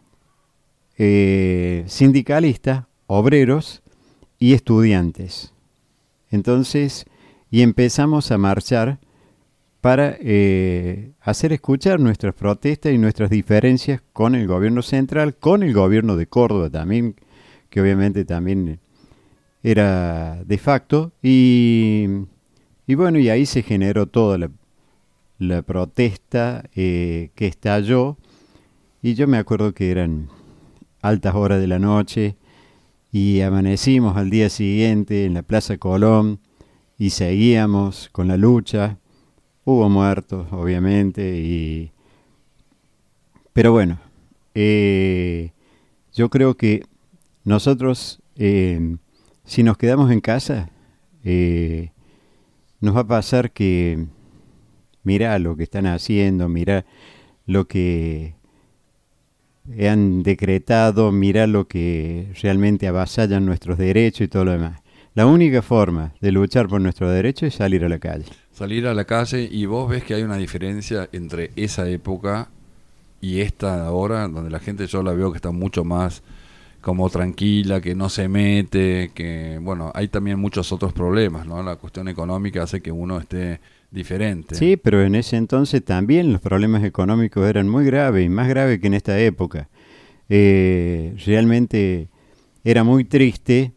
eh, sindicalistas, obreros y estudiantes. Entonces, y empezamos a marchar para eh, hacer escuchar nuestras protestas y nuestras diferencias con el gobierno central, con el gobierno de Córdoba también, que obviamente también era de facto, y, y bueno, y ahí se generó toda la, la protesta eh, que estalló, y yo me acuerdo que eran altas horas de la noche, y amanecimos al día siguiente en la Plaza Colón, y seguíamos con la lucha. Hubo muertos, obviamente, y pero bueno, eh, yo creo que nosotros, eh, si nos quedamos en casa, eh, nos va a pasar que, mirá lo que están haciendo, mirá lo que han decretado, mirá lo que realmente avasallan nuestros derechos y todo lo demás. La única forma de luchar por nuestros derechos es salir a la calle. Salir a la calle, y vos ves que hay una diferencia entre esa época y esta de ahora, donde la gente yo la veo que está mucho más como tranquila, que no se mete, que bueno, hay también muchos otros problemas, ¿no? La cuestión económica hace que uno esté diferente. Sí, pero en ese entonces también los problemas económicos eran muy graves, y más graves que en esta época. Eh, realmente era muy triste,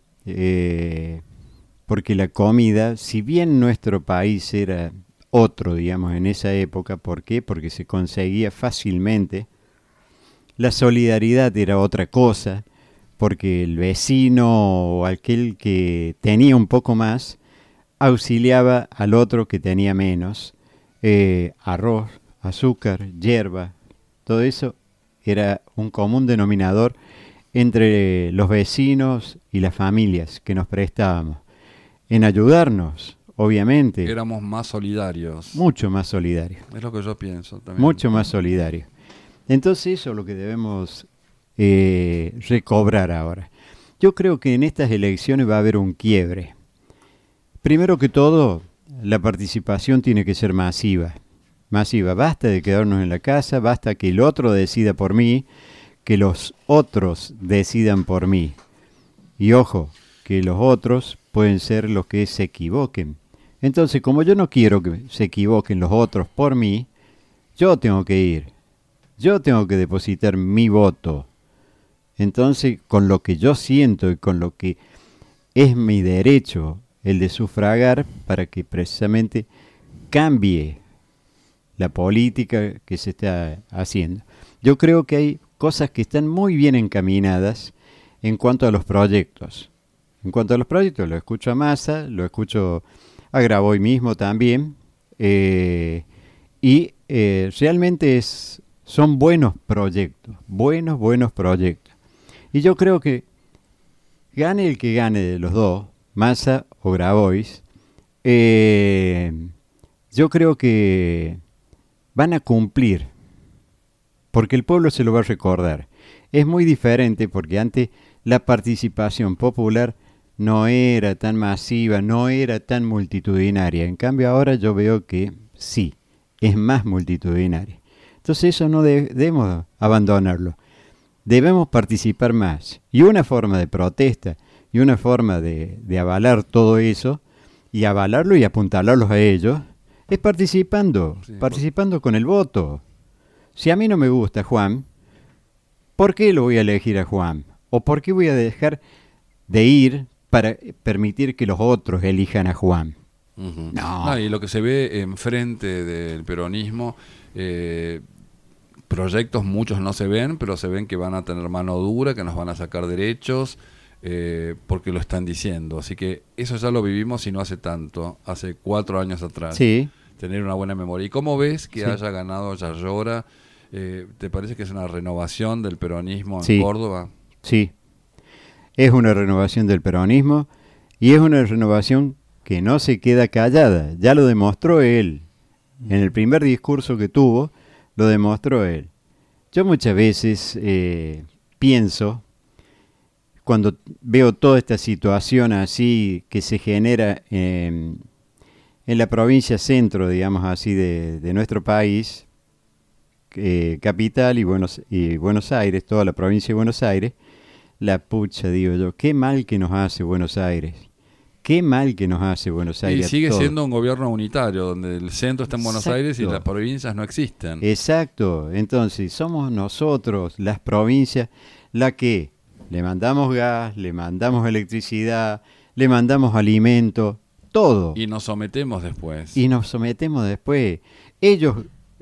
eh, porque la comida, si bien nuestro país era otro, digamos, en esa época, ¿por qué? Porque se conseguía fácilmente. La solidaridad era otra cosa, porque el vecino o aquel que tenía un poco más auxiliaba al otro que tenía menos. Eh, arroz, azúcar, hierba, todo eso era un común denominador entre los vecinos y las familias que nos prestábamos. En ayudarnos, obviamente. Éramos más solidarios. Mucho más solidarios. Es lo que yo pienso también. Mucho más solidarios. Entonces eso es lo que debemos eh, recobrar ahora. Yo creo que en estas elecciones va a haber un quiebre. Primero que todo, la participación tiene que ser masiva. Masiva. Basta de quedarnos en la casa, basta que el otro decida por mí, que los otros decidan por mí. Y ojo, que los otros pueden ser los que se equivoquen. Entonces, como yo no quiero que se equivoquen los otros por mí, yo tengo que ir. Yo tengo que depositar mi voto. Entonces, con lo que yo siento y con lo que es mi derecho, el de sufragar, para que precisamente cambie la política que se está haciendo. Yo creo que hay cosas que están muy bien encaminadas en cuanto a los proyectos. En cuanto a los proyectos, lo escucho a Massa, lo escucho a Graboy mismo también, eh, y eh, realmente es, son buenos proyectos, buenos, buenos proyectos. Y yo creo que gane el que gane de los dos, Massa o Grabois, eh, yo creo que van a cumplir, porque el pueblo se lo va a recordar. Es muy diferente porque antes la participación popular no era tan masiva, no era tan multitudinaria. En cambio ahora yo veo que sí, es más multitudinaria. Entonces eso no de- debemos abandonarlo. Debemos participar más. Y una forma de protesta y una forma de, de avalar todo eso, y avalarlo y apuntalarlos a ellos, es participando, Sí, participando con el voto. Si a mí no me gusta Juan, ¿por qué lo voy a elegir a Juan? ¿O por qué voy a dejar de ir para permitir que los otros elijan a Juan? Uh-huh. No. No, y lo que se ve enfrente del peronismo, eh, proyectos muchos no se ven, pero se ven que van a tener mano dura, que nos van a sacar derechos, eh, porque lo están diciendo. Así que eso ya lo vivimos y no hace tanto, hace cuatro años atrás. Sí. Tener una buena memoria. ¿Y cómo ves que Sí. haya ganado Yayora? Eh, ¿Te parece que es una renovación del peronismo en Sí. Córdoba? Sí, es una renovación del peronismo y es una renovación que no se queda callada. Ya lo demostró él. En el primer discurso que tuvo, lo demostró él. Yo muchas veces eh, pienso, cuando veo toda esta situación así que se genera en, en la provincia centro, digamos así, de, de nuestro país, eh, capital y Buenos, y Buenos Aires, toda la provincia de Buenos Aires, la pucha, digo yo, qué mal que nos hace Buenos Aires. Qué mal que nos hace Buenos Aires. Y sigue todo. siendo un gobierno unitario, donde el centro está en Buenos Exacto. Aires y las provincias no existen. Exacto. Entonces, somos nosotros, las provincias, la que le mandamos gas, le mandamos electricidad, le mandamos alimento, todo. Y nos sometemos después. Y nos sometemos después. Ellos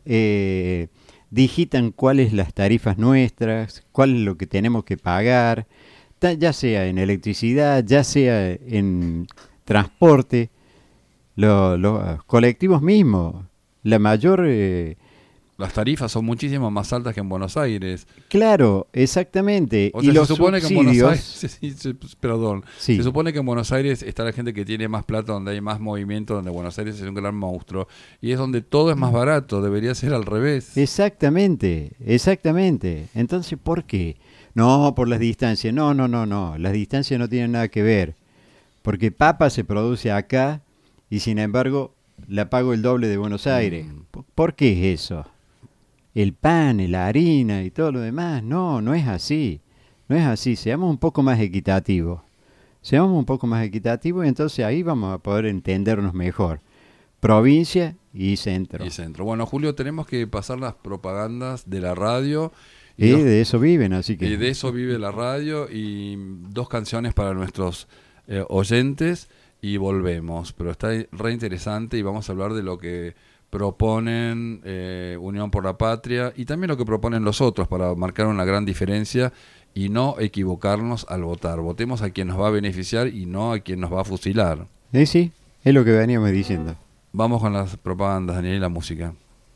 eh, digitan cuáles las tarifas nuestras, cuál es lo que tenemos que pagar, ta- ya sea en electricidad, ya sea en transporte, lo- los colectivos mismos, la mayor... eh, Las tarifas son muchísimo más altas que en Buenos Aires. claro, exactamente. O y sea, los se supone que en Buenos subsidios- Aires, sí, sí, perdón, Sí. se supone que en Buenos Aires está la gente que tiene más plata, donde hay más movimiento, donde Buenos Aires es un gran monstruo y es donde todo es más barato. Debería ser al revés. Exactamente, exactamente. Entonces, ¿por qué? No, por las distancias. No, no, no, no. Las distancias no tienen nada que ver. Porque papa se produce acá y sin embargo la pago el doble de Buenos Aires. Mm. ¿Por qué es eso? El pan, la harina y todo lo demás. No, no es así. No es así. Seamos un poco más equitativos. Seamos un poco más equitativos y entonces ahí vamos a poder entendernos mejor. Provincia y centro. Y centro. Bueno, Julio, tenemos que pasar las propagandas de la radio. Y dos- de eso viven, así que... Y de eso vive la radio y dos canciones para nuestros eh, oyentes y volvemos. Pero está re interesante y vamos a hablar de lo que proponen eh, Unión por la Patria y también lo que proponen los otros para marcar una gran diferencia y no equivocarnos al votar. Votemos a quien nos va a beneficiar y no a quien nos va a fusilar. Eh, sí, es lo que veníamos diciendo. Vamos con las propagandas, Daniel, y la música.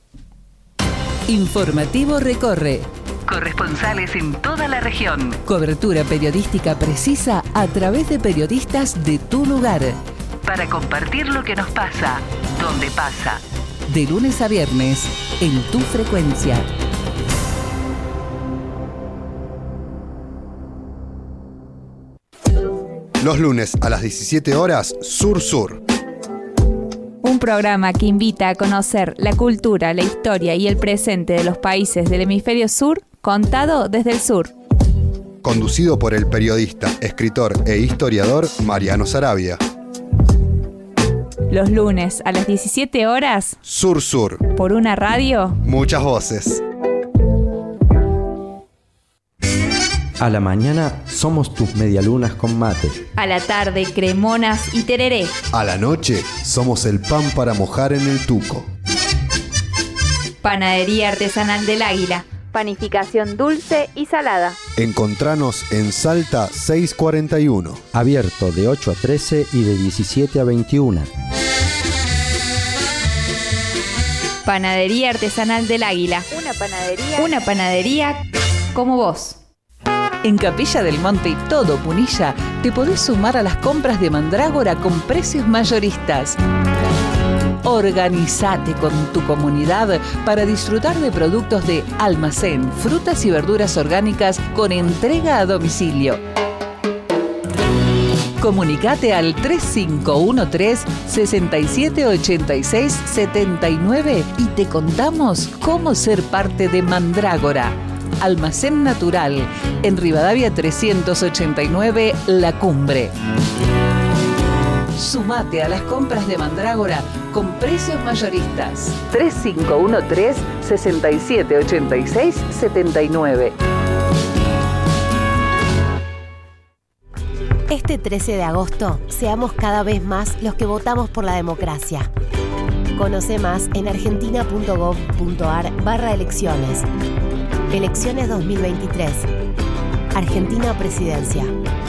Informativo Recorre. Corresponsales en toda la región. Cobertura periodística precisa a través de periodistas de tu lugar. Para compartir lo que nos pasa, donde pasa. De lunes a viernes, en tu frecuencia. Los lunes a las diecisiete horas, Sur Sur. Un programa que invita a conocer la cultura, la historia y el presente de los países del hemisferio sur, contado desde el sur. Conducido por el periodista, escritor e historiador Mariano Sarabia. Los lunes a las diecisiete horas, Sur Sur. por una radio. Muchas voces. A la mañana somos tus medialunas con mate. A la tarde, cremonas y tereré. A la noche somos el pan para mojar en el tuco. Panadería Artesanal del Águila. Panificación dulce y salada. Encontranos en Salta seiscientos cuarenta y uno. Abierto de ocho a trece y de diecisiete a veintiuno. Panadería Artesanal del Águila. Una panadería. Una panadería como vos. En Capilla del Monte y todo Punilla te podés sumar a las compras de Mandrágora con precios mayoristas. Organizate con tu comunidad para disfrutar de productos de almacén, frutas y verduras orgánicas con entrega a domicilio. Comunicate al tres cinco uno tres, seis siete ocho seis siete nueve y te contamos cómo ser parte de Mandrágora. Almacén Natural, en Rivadavia trescientos ochenta y nueve, La Cumbre. Sumate a las compras de Mandrágora con precios mayoristas. tres cinco uno tres, seis siete ocho seis siete nueve. Este trece de agosto, seamos cada vez más los que votamos por la democracia. Conoce más en argentina.gov.ar barra elecciones. Elecciones dos mil veintitrés. Argentina Presidencia.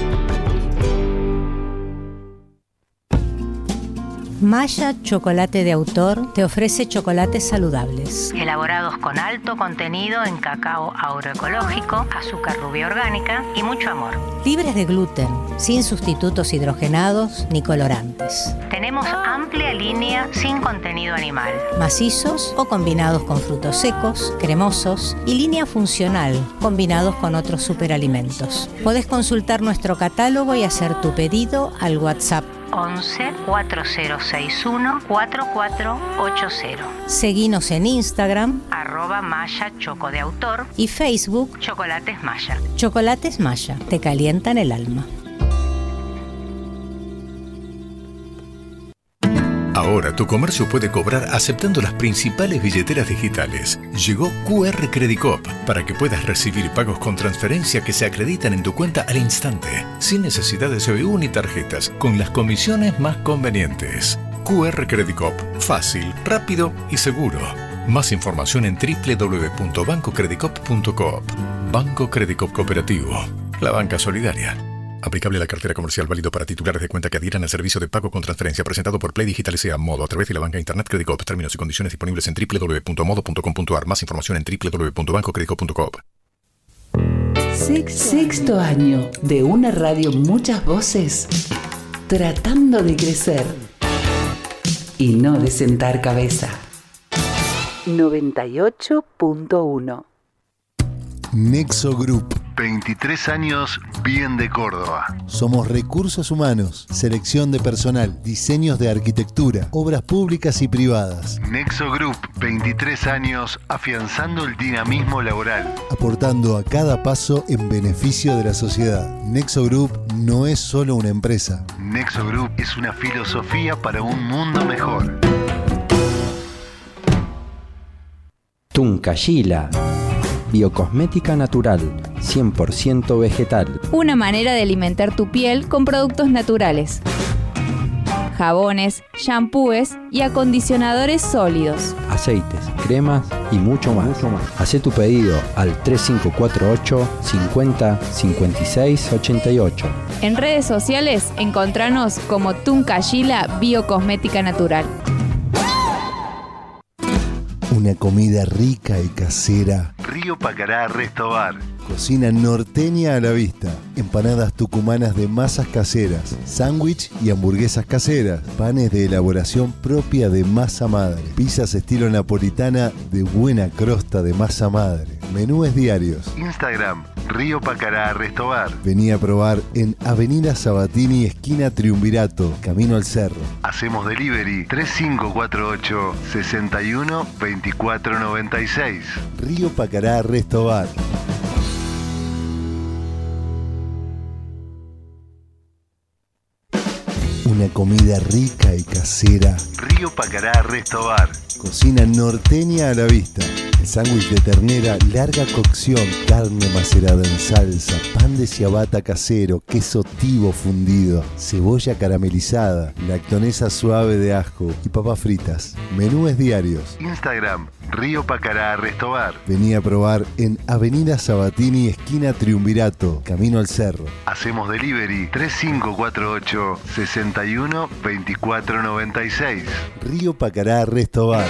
Maya Chocolate de Autor te ofrece chocolates saludables. Elaborados con alto contenido en cacao agroecológico, azúcar rubia orgánica y mucho amor. Libres de gluten, sin sustitutos hidrogenados ni colorantes. Tenemos amplia línea sin contenido animal. Macizos o combinados con frutos secos, cremosos y línea funcional, combinados con otros superalimentos. Podés consultar nuestro catálogo y hacer tu pedido al WhatsApp once cuatro cero seis uno cuatro cuatro ocho cero. Seguinos en Instagram, arroba Maya Choco de Autor, y Facebook, Chocolates Maya. Chocolates Maya, te calientan el alma. Ahora tu comercio puede cobrar aceptando las principales billeteras digitales. Llegó Q R Credit Coop para que puedas recibir pagos con transferencia que se acreditan en tu cuenta al instante, sin necesidad de C B U ni tarjetas, con las comisiones más convenientes. Q R Credit Coop, fácil, rápido y seguro. Más información en doble u doble u doble u punto banco credit coop punto coop. Banco Credit Coop Cooperativo, la banca solidaria. Aplicable a la cartera comercial, válido para titulares de cuenta que adhieran al servicio de pago con transferencia presentado por Play Digital S A Modo a través de la banca Internet Credit Coop. Términos y condiciones disponibles en doble u doble u doble u punto modo punto com punto a r. Más información en doble u doble u doble u punto banco credit coop punto coop. Sexto año de una radio muchas voces, tratando de crecer y no de sentar cabeza. noventa y ocho punto uno. Nexo Group. veintitrés años bien de Córdoba. Somos recursos humanos, selección de personal, diseños de arquitectura, obras públicas y privadas. Nexo Group, veintitrés años afianzando el dinamismo laboral. Aportando a cada paso en beneficio de la sociedad. Nexo Group no es solo una empresa. Nexo Group es una filosofía para un mundo mejor. Tuncayila. Biocosmética natural, cien por ciento vegetal. Una manera de alimentar tu piel con productos naturales. Jabones, shampoos y acondicionadores sólidos. Aceites, cremas y mucho más. Hacé tu pedido al tres cinco cuatro ocho cincuenta cincuenta y seis ochenta y ocho. En redes sociales, encontranos como Tuncayila Biocosmética Natural. Una comida rica y casera. Río Pacará Resto Bar. Cocina norteña a la vista. Empanadas tucumanas de masas caseras. Sándwich y hamburguesas caseras. Panes de elaboración propia de masa madre. Pizzas estilo napolitana de buena crosta de masa madre. Menúes diarios. Instagram, Río Pacará Resto Bar. Vení a probar en Avenida Sabatini, esquina Triunvirato, camino al cerro. Hacemos delivery tres cinco cuatro ocho sesenta y uno veinticuatro noventa y seis. Río Pacará Resto Bar. Una comida rica y casera. Río Pacará Resto Bar. Cocina norteña a la vista. El sándwich de ternera, larga cocción, carne macerada en salsa, pan de ciabatta casero, queso tibo fundido, cebolla caramelizada, lactonesa suave de ajo y papas fritas. Menúes diarios. Instagram, Río Pacará Resto Bar. Vení a probar en Avenida Sabatini, esquina Triunvirato, camino al cerro. Hacemos delivery tres cinco cuatro ocho sesenta y uno veinticuatro noventa y seis. Río Pacará Resto Bar.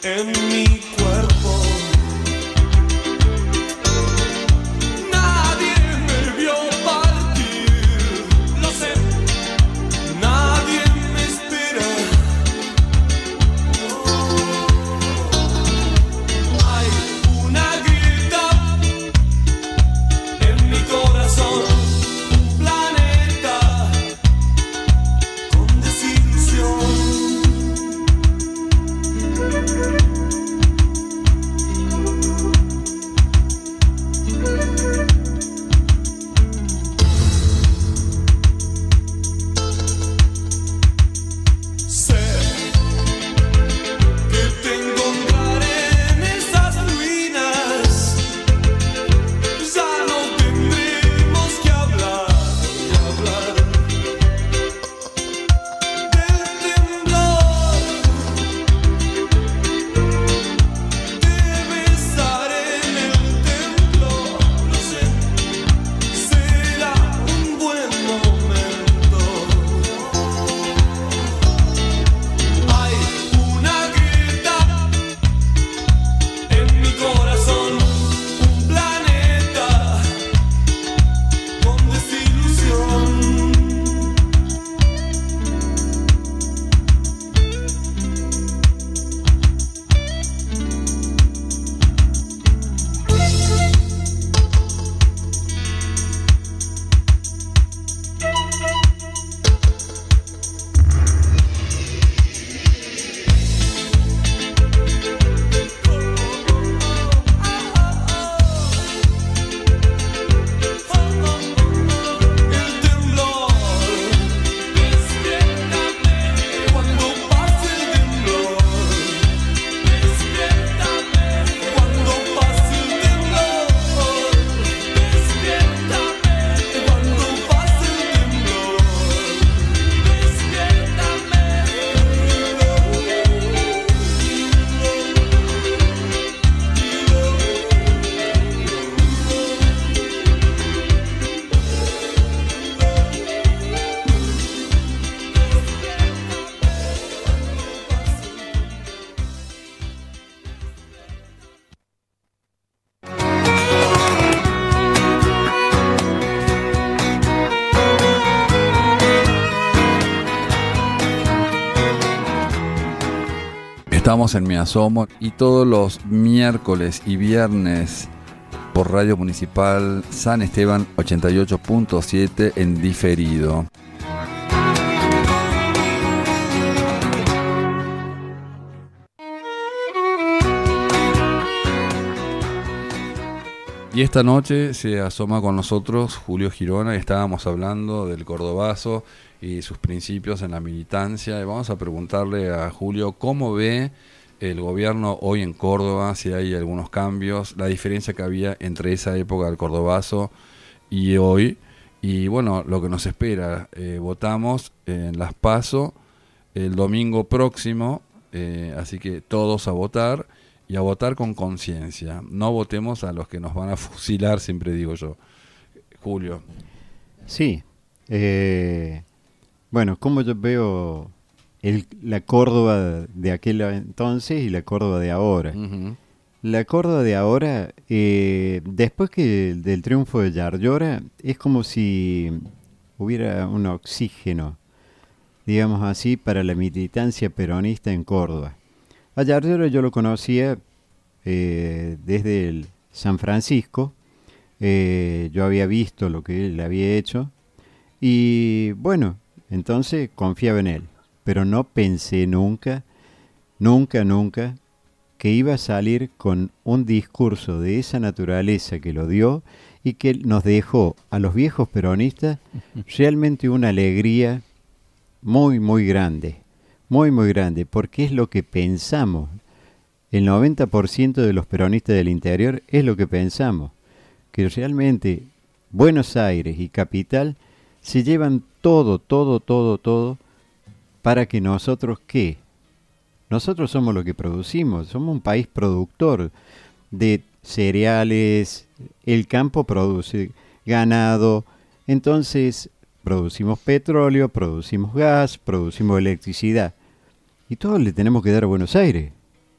en mi cuerpo. Nadie me vio partir, lo sé, nadie me espera. Hay una grieta en mi corazón, un planeta con desilusión. Sé que te encontraré en esas ruinas. Ya no tendremos que hablar y hablar del temblor. Te besaré en el templo, lo sé, será un buen momento. Hay una grieta en mi corazón, un planeta con desilusión. El temblor, despiértame cuando pase el temblor. Despiértame cuando pase el temblor. Despiértame cuando pase el temblor. Estamos en Me Asomo y todos los miércoles y viernes por Radio Municipal San Esteban ochenta y ocho punto siete en diferido. Y esta noche se asoma con nosotros Julio Girona y estábamos hablando del cordobazo y sus principios en la militancia. Y vamos a preguntarle a Julio cómo ve el gobierno hoy en Córdoba, si hay algunos cambios, la diferencia que había entre esa época del cordobazo y hoy. Y bueno, lo que nos espera, eh, votamos en las PASO el domingo próximo, eh, así que todos a votar. Y a votar con conciencia. No votemos a los que nos van a fusilar, siempre digo yo. Julio. Sí. Eh, bueno, como yo veo el, la Córdoba de aquel entonces y la Córdoba de ahora. Uh-huh. La Córdoba de ahora, eh, después que del triunfo de Yarlora, es como si hubiera un oxígeno, digamos así, para la militancia peronista en Córdoba. A Yarlora yo lo conocía eh, desde el San Francisco, eh, yo había visto lo que él había hecho y bueno, entonces confiaba en él, pero no pensé nunca, nunca, nunca que iba a salir con un discurso de esa naturaleza que lo dio y que nos dejó a los viejos peronistas realmente una alegría muy, muy grande. Muy, muy grande, porque es lo que pensamos. El noventa por ciento de los peronistas del interior es lo que pensamos, que realmente Buenos Aires y Capital se llevan todo, todo, todo, todo, para que nosotros, ¿qué? Nosotros somos lo que producimos, somos un país productor de cereales, el campo produce ganado, entonces producimos petróleo, producimos gas, producimos electricidad. Y todo le tenemos que dar a Buenos Aires.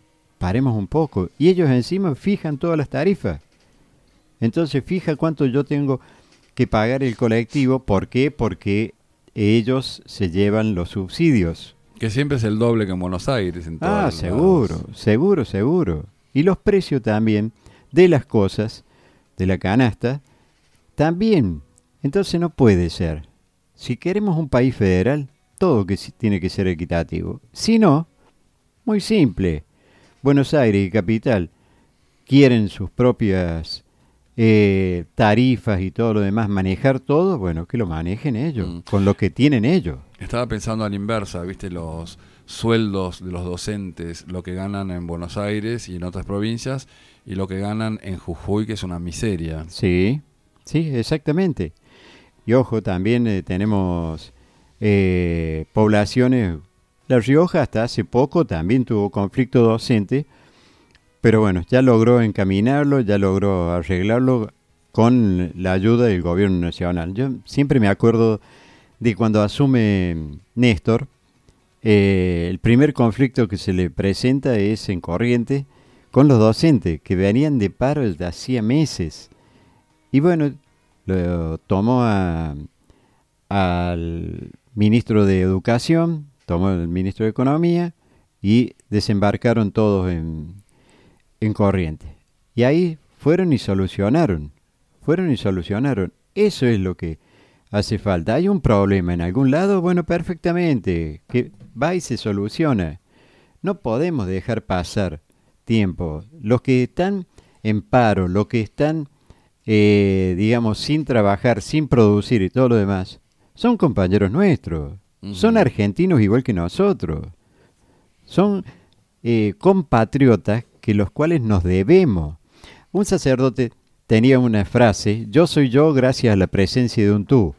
paremos un poco. Y ellos encima fijan todas las tarifas. Entonces fija cuánto yo tengo que pagar el colectivo. ¿Por qué? Porque ellos se llevan los subsidios. Que siempre es el doble que en Buenos Aires. En ah, seguro, lados. seguro, seguro. Y los precios también de las cosas, de la canasta, también. Entonces no puede ser. Si queremos un país federal, todo que tiene que ser equitativo. Si no, muy simple. Buenos Aires y Capital quieren sus propias eh, tarifas y todo lo demás, manejar todo, bueno, que lo manejen ellos, mm. con lo que tienen ellos. Estaba pensando a la inversa, viste, los sueldos de los docentes, lo que ganan en Buenos Aires y en otras provincias, y lo que ganan en Jujuy, que es una miseria. Sí, sí, exactamente. Y ojo, también eh, tenemos eh, poblaciones. La Rioja hasta hace poco también tuvo conflicto docente, pero bueno, ya logró encaminarlo, ya logró arreglarlo con la ayuda del gobierno nacional. Yo siempre me acuerdo de cuando asume Néstor, eh, el primer conflicto que se le presenta es en Corrientes con los docentes, que venían de paro desde hacía meses. Y bueno, lo tomó a, al ministro de Educación, tomó el ministro de Economía y desembarcaron todos en, en Corrientes. Y ahí fueron y solucionaron, fueron y solucionaron. Eso es lo que hace falta. ¿Hay un problema en algún lado? Bueno, perfectamente, que va y se soluciona. No podemos dejar pasar tiempo. Los que están en paro, los que están, eh, digamos, sin trabajar, sin producir y todo lo demás, son compañeros nuestros. Uh-huh. Son argentinos igual que nosotros. Son eh, compatriotas que los cuales nos debemos. Un sacerdote tenía una frase: yo soy yo gracias a la presencia de un tú.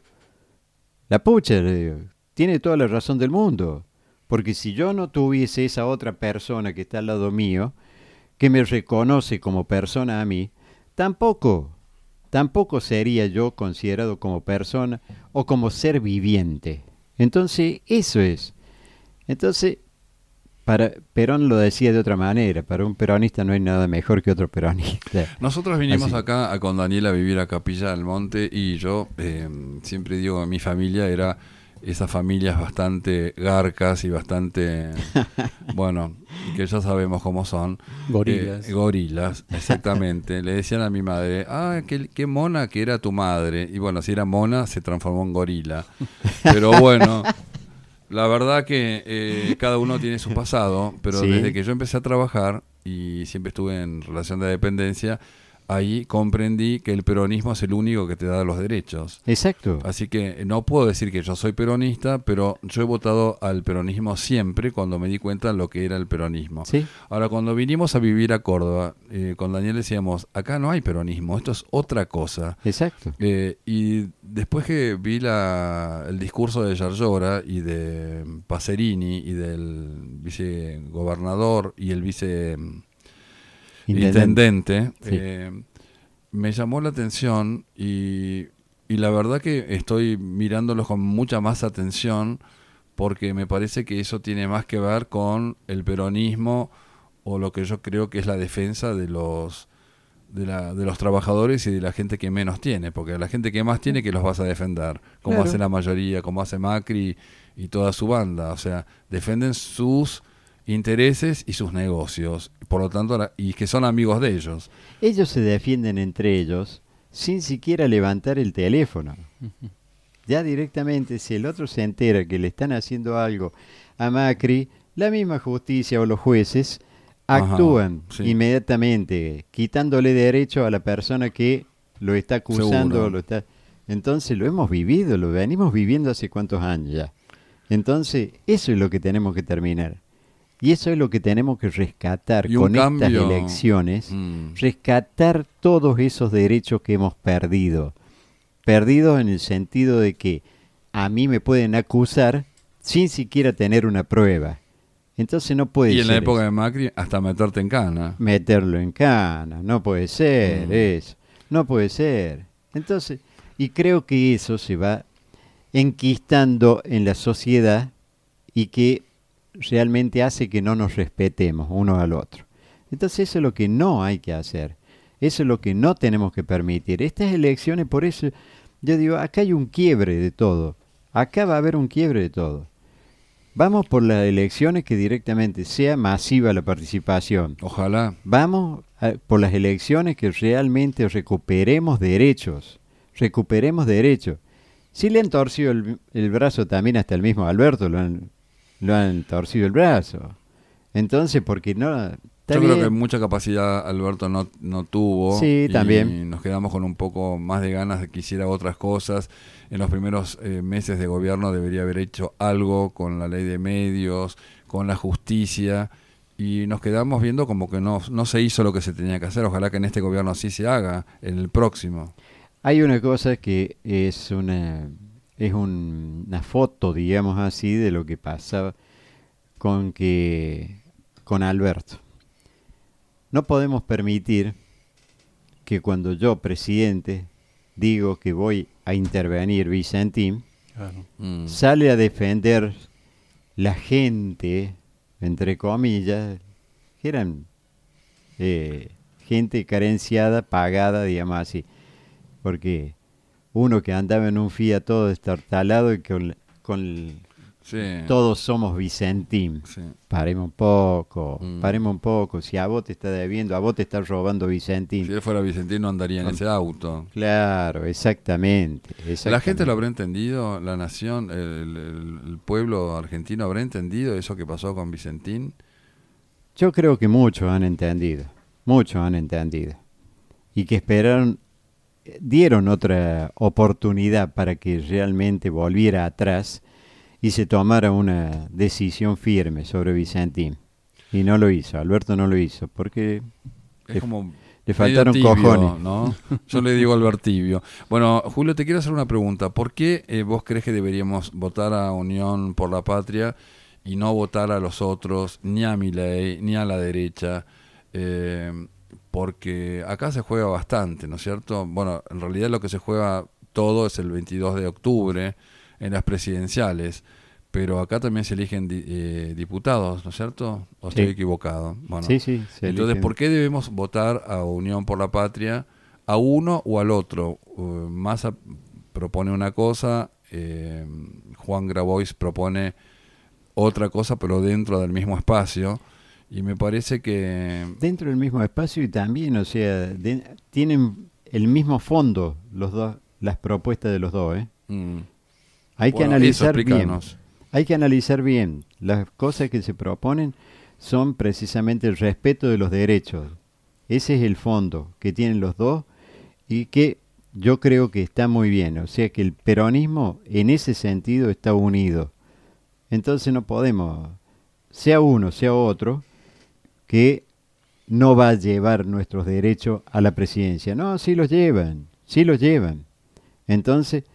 La pucha, le digo, tiene toda la razón del mundo. Porque si yo no tuviese esa otra persona que está al lado mío, que me reconoce como persona a mí, tampoco, tampoco sería yo considerado como persona o como ser viviente. Entonces, eso es. Entonces, para Perón lo decía de otra manera, para un peronista no hay nada mejor que otro peronista. Nosotros vinimos Así. acá a, con Daniel a vivir a Capilla del Monte, y yo eh, siempre digo que mi familia era esas familias bastante garcas y bastante, bueno, que ya sabemos cómo son. Gorilas. Eh, gorilas, exactamente. Le decían a mi madre, ah, qué, qué mona que era tu madre. Y bueno, si era mona, se transformó en gorila. Pero bueno, la verdad que eh, cada uno tiene su pasado, pero Sí. desde que yo empecé a trabajar y siempre estuve en relación de dependencia, ahí comprendí que el peronismo es el único que te da los derechos. Exacto. Así que no puedo decir que yo soy peronista, pero yo he votado al peronismo siempre cuando me di cuenta de lo que era el peronismo. Sí. Ahora, cuando vinimos a vivir a Córdoba, eh, con Daniel decíamos, acá no hay peronismo, esto es otra cosa. Exacto. Eh, y después que vi la, el discurso de Yarlora y de Pacerini y del vicegobernador y el vice... intendente, intendente sí. eh, me llamó la atención y, y la verdad que estoy mirándolos con mucha más atención, porque me parece que eso tiene más que ver con el peronismo o lo que yo creo que es la defensa de los de, la, de los trabajadores y de la gente que menos tiene, porque a la gente que más tiene que los vas a defender, como Claro. hace la mayoría, como hace Macri y toda su banda, o sea, defienden sus intereses y sus negocios, por lo tanto, la- y que son amigos de ellos. Ellos se defienden entre ellos sin siquiera levantar el teléfono. Ya directamente, si el otro se entera que le están haciendo algo a Macri, la misma justicia o los jueces actúan Ajá, sí. inmediatamente, quitándole derecho a la persona que lo está acusando. Seguro. Lo está... Entonces lo hemos vivido, lo venimos viviendo hace cuántos años ya. Entonces, eso es lo que tenemos que terminar. Y eso es lo que tenemos que rescatar Y un con estas cambio- elecciones, Mm. rescatar todos esos derechos que hemos perdido. Perdidos en el sentido de que a mí me pueden acusar sin siquiera tener una prueba. Entonces no puede Y ser en la época eso. de Macri, hasta meterte en cana. Meterlo en cana, no puede ser Mm. eso, no puede ser. Entonces, y creo que eso se va enquistando en la sociedad y que realmente hace que no nos respetemos uno al otro. Entonces eso es lo que no hay que hacer. Eso es lo que no tenemos que permitir. Estas elecciones, por eso, yo digo, acá hay un quiebre de todo. Acá va a haber un quiebre de todo. Vamos por las elecciones que directamente sea masiva la participación. Ojalá. Vamos a, por las elecciones que realmente recuperemos derechos. Recuperemos derechos. Si le han torcido el, el brazo también hasta el mismo Alberto, lo han, lo han torcido el brazo. Entonces, porque no... Yo bien. creo que mucha capacidad Alberto no, no tuvo. Sí, y también. nos quedamos con un poco más de ganas de que hiciera otras cosas. En los primeros eh, meses de gobierno debería haber hecho algo con la ley de medios, con la justicia, y nos quedamos viendo como que no, no se hizo lo que se tenía que hacer. Ojalá que en este gobierno sí se haga, en el próximo. Hay una cosa que es una, es un, una foto, digamos así, de lo que pasaba con, que, con Alberto. No podemos permitir que cuando yo, presidente, digo que voy a intervenir Vicentín, Claro. Mm. sale a defender la gente, entre comillas, que eran eh, gente carenciada, pagada, digamos así. Porque uno que andaba en un Fiat todo estartalado y con, con Sí. todos somos Vicentín. Sí. Paremos un poco, Mm. paremos un poco. Si a vos te está debiendo, a vos te está robando Vicentín. Si él fuera Vicentín no andaría en Con- ese auto. Claro, exactamente, exactamente. ¿La gente lo habrá entendido? ¿La nación, el, el- el pueblo argentino habrá entendido eso que pasó con Vicentín? Yo creo que muchos han entendido, muchos han entendido. Y que esperaron, dieron otra oportunidad para que realmente volviera atrás y se tomara una decisión firme sobre Vicentín. Y no lo hizo, Alberto no lo hizo, porque Es le, como le faltaron medio tibio, cojones. ¿no? Yo le digo Albert Tibio. Bueno, Julio, te quiero hacer una pregunta. ¿Por qué eh, vos crees que deberíamos votar a Unión por la Patria y no votar a los otros, ni a Milei, ni a la derecha? Eh, porque acá se juega bastante, ¿no es cierto? Bueno, en realidad lo que se juega todo es el veintidós de octubre en las presidenciales, pero acá también se eligen di- eh, diputados, ¿no es cierto? ¿O Sí. estoy equivocado? Bueno, Sí, sí, se entonces, eligen. ¿por qué debemos votar a Unión por la Patria, a uno o al otro? Uh, Massa propone una cosa, eh, Juan Grabois propone otra cosa, pero dentro del mismo espacio, y me parece que... Dentro del mismo espacio y también, o sea, de- tienen el mismo fondo los dos, las propuestas de los dos, ¿eh? Mm. Hay que Bueno, eso, analizar bien. explícanos. Hay que analizar bien. Las cosas que se proponen son precisamente el respeto de los derechos. Ese es el fondo que tienen los dos y que yo creo que está muy bien. O sea que el peronismo en ese sentido está unido. Entonces no podemos, sea uno, sea otro, que no va a llevar nuestros derechos a la presidencia. No, sí los llevan, sí los llevan. Entonces,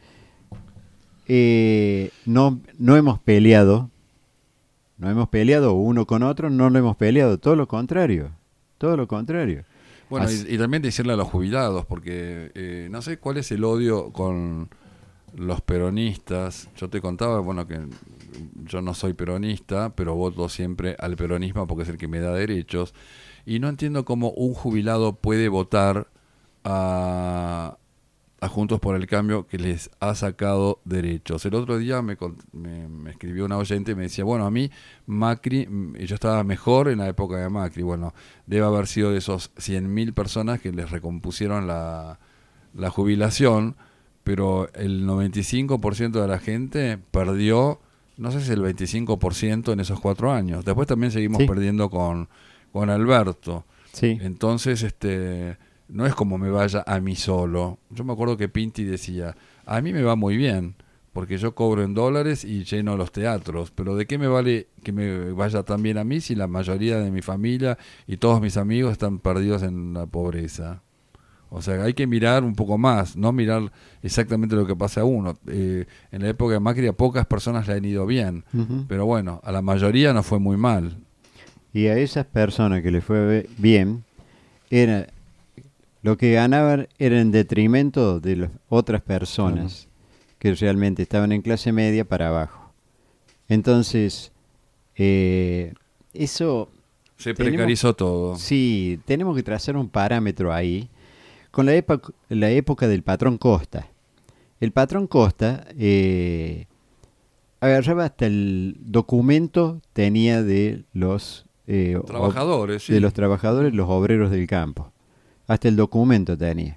eh, no, no hemos peleado, no hemos peleado uno con otro, no lo hemos peleado, todo lo contrario, todo lo contrario. Bueno, Así- y, y también decirle a los jubilados, porque eh, no sé cuál es el odio con los peronistas. Yo te contaba, bueno, que yo no soy peronista, pero voto siempre al peronismo porque es el que me da derechos. Y no entiendo cómo un jubilado puede votar a, a Juntos por el Cambio, que les ha sacado derechos. El otro día me, cont- me, me escribió una oyente y me decía, bueno, a mí Macri, mm, yo estaba mejor en la época de Macri. Bueno, debe haber sido de esos cien mil personas que les recompusieron la, la jubilación, pero el noventa y cinco por ciento de la gente perdió, no sé si el veinticinco por ciento en esos cuatro años. Después también seguimos Sí. perdiendo con, con Alberto. Sí. Entonces, este, no es como me vaya a mí solo. Yo me acuerdo que Pinti decía, a mí me va muy bien, porque yo cobro en dólares y lleno los teatros, pero ¿de qué me vale que me vaya tan bien a mí si la mayoría de mi familia y todos mis amigos están perdidos en la pobreza? O sea, hay que mirar un poco más, no mirar exactamente lo que pasa a uno. Eh, en la época de Macri a pocas personas le han ido bien, Ujú. pero bueno, a la mayoría no fue muy mal. Y a esas personas que les fue be- bien, era, lo que ganaban era en detrimento de las otras personas que realmente estaban en clase media para abajo. Entonces, eh, eso Se precarizó todo. Sí, tenemos que trazar un parámetro ahí con la, época, la época del patrón Costa. El patrón Costa eh, agarraba hasta el documento, tenía de los eh, trabajadores, ob- sí. de los trabajadores, los obreros del campo. Hasta el documento tenía.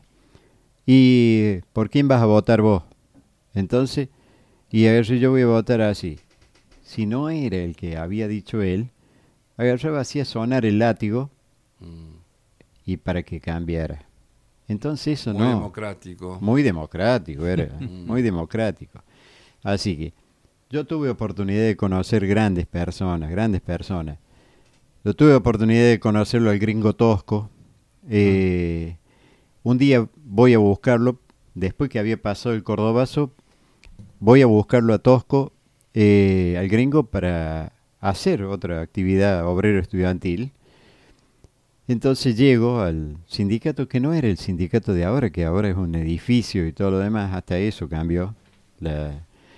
¿Y por quién vas a votar vos? Entonces, y a ver si yo voy a votar así. Si no era el que había dicho él, agarraba, hacía sonar el látigo mm. y para que cambiara. Entonces eso muy no... Muy democrático. Muy democrático, era. muy democrático. Así que yo tuve oportunidad de conocer grandes personas, grandes personas. Yo tuve oportunidad de conocerlo al gringo Tosco. Eh, mm. Un día voy a buscarlo, después que había pasado el Cordobazo, voy a buscarlo a Tosco, eh, al gringo, para hacer otra actividad obrero estudiantil. Entonces llego al sindicato, que no era el sindicato de ahora, que ahora es un edificio y todo lo demás, hasta eso cambió, la,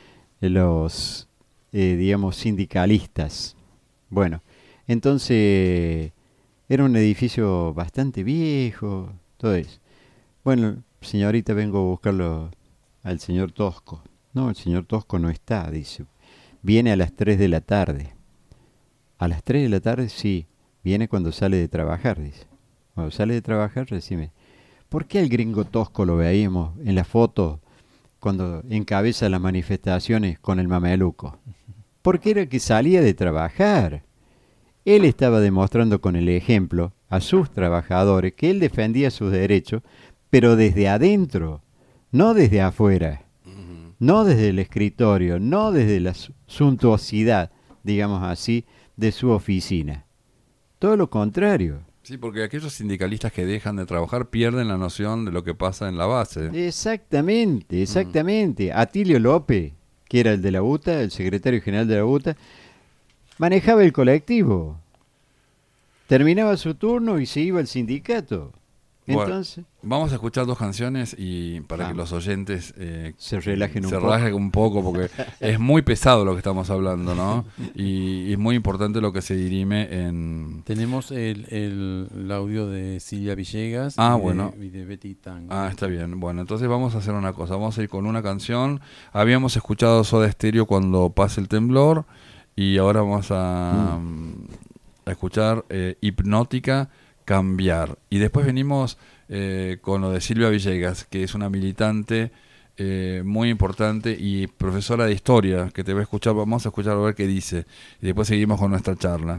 los, eh, digamos, sindicalistas. Bueno, entonces era un edificio bastante viejo, todo eso. Bueno, señorita, vengo a buscarlo al señor Tosco. No, el señor Tosco no está, dice. Viene a las tres de la tarde. ¿A las tres de la tarde? Sí. Viene cuando sale de trabajar, dice. Cuando sale de trabajar, decime, ¿por qué el gringo Tosco lo veíamos en la foto cuando encabeza las manifestaciones con el mameluco? Porque era que salía de trabajar. Él estaba demostrando con el ejemplo a sus trabajadores que él defendía sus derechos, pero desde adentro, no desde afuera, uh-huh. no desde el escritorio, no desde la suntuosidad, digamos así, de su oficina. Todo lo contrario. Sí, porque aquellos sindicalistas que dejan de trabajar pierden la noción de lo que pasa en la base. Exactamente, exactamente. Uh-huh. Atilio López, que era el de la U T A, el secretario general de la U T A, manejaba el colectivo. Terminaba su turno y se iba al sindicato. Entonces, bueno, vamos a escuchar dos canciones y para ah, que los oyentes eh, se relajen un se poco. relajen un poco, porque es muy pesado lo que estamos hablando, ¿no? Y, y es muy importante lo que se dirime en... Tenemos el, el, el audio de Silvia Villegas ah, y, bueno. de, y de Betty Tango. Ah, está bien. Bueno, entonces vamos a hacer una cosa. Vamos a ir con una canción. Habíamos escuchado Soda Stereo Cuando Pase el Temblor y ahora vamos a, mm. a escuchar eh, Hipnótica, Cambiar. Y después venimos eh, con lo de Silvia Villegas, que es una militante eh, muy importante y profesora de historia, que te va a escuchar. Vamos a escuchar a ver qué dice. Y después seguimos con nuestra charla.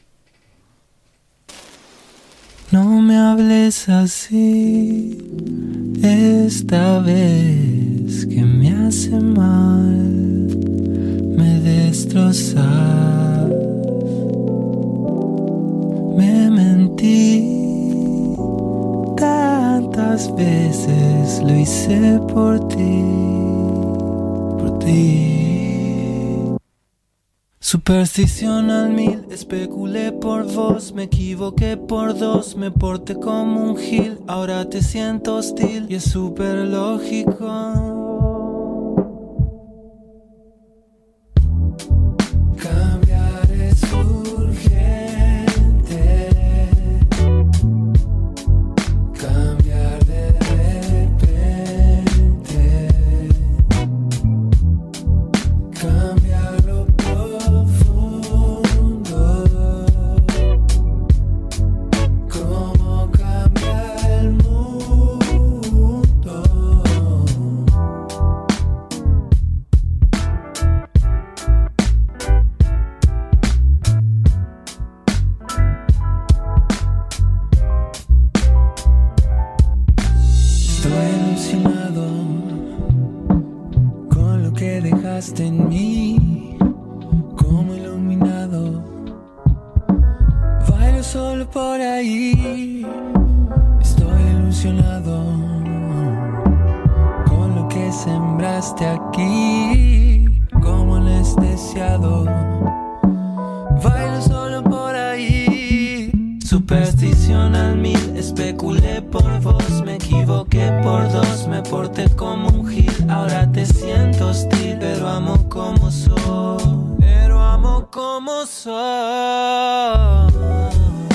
No me hables así, esta vez que me hace mal, me destrozas. Me mentí tantas veces, lo hice por ti, por ti. Superstición al mil, especulé por vos, me equivoqué por dos, me porté como un gil, ahora te siento hostil y es súper lógico. Cambiar es urgente. En mí, como iluminado, bailo solo por ahí. Estoy ilusionado con lo que sembraste aquí, como anestesiado. Bailo solo por ahí. Superstición al mil, especulé por vos, me equivoqué por dos, me porté como un gil, ahora te siento hostil, pero amo como soy, pero amo como soy.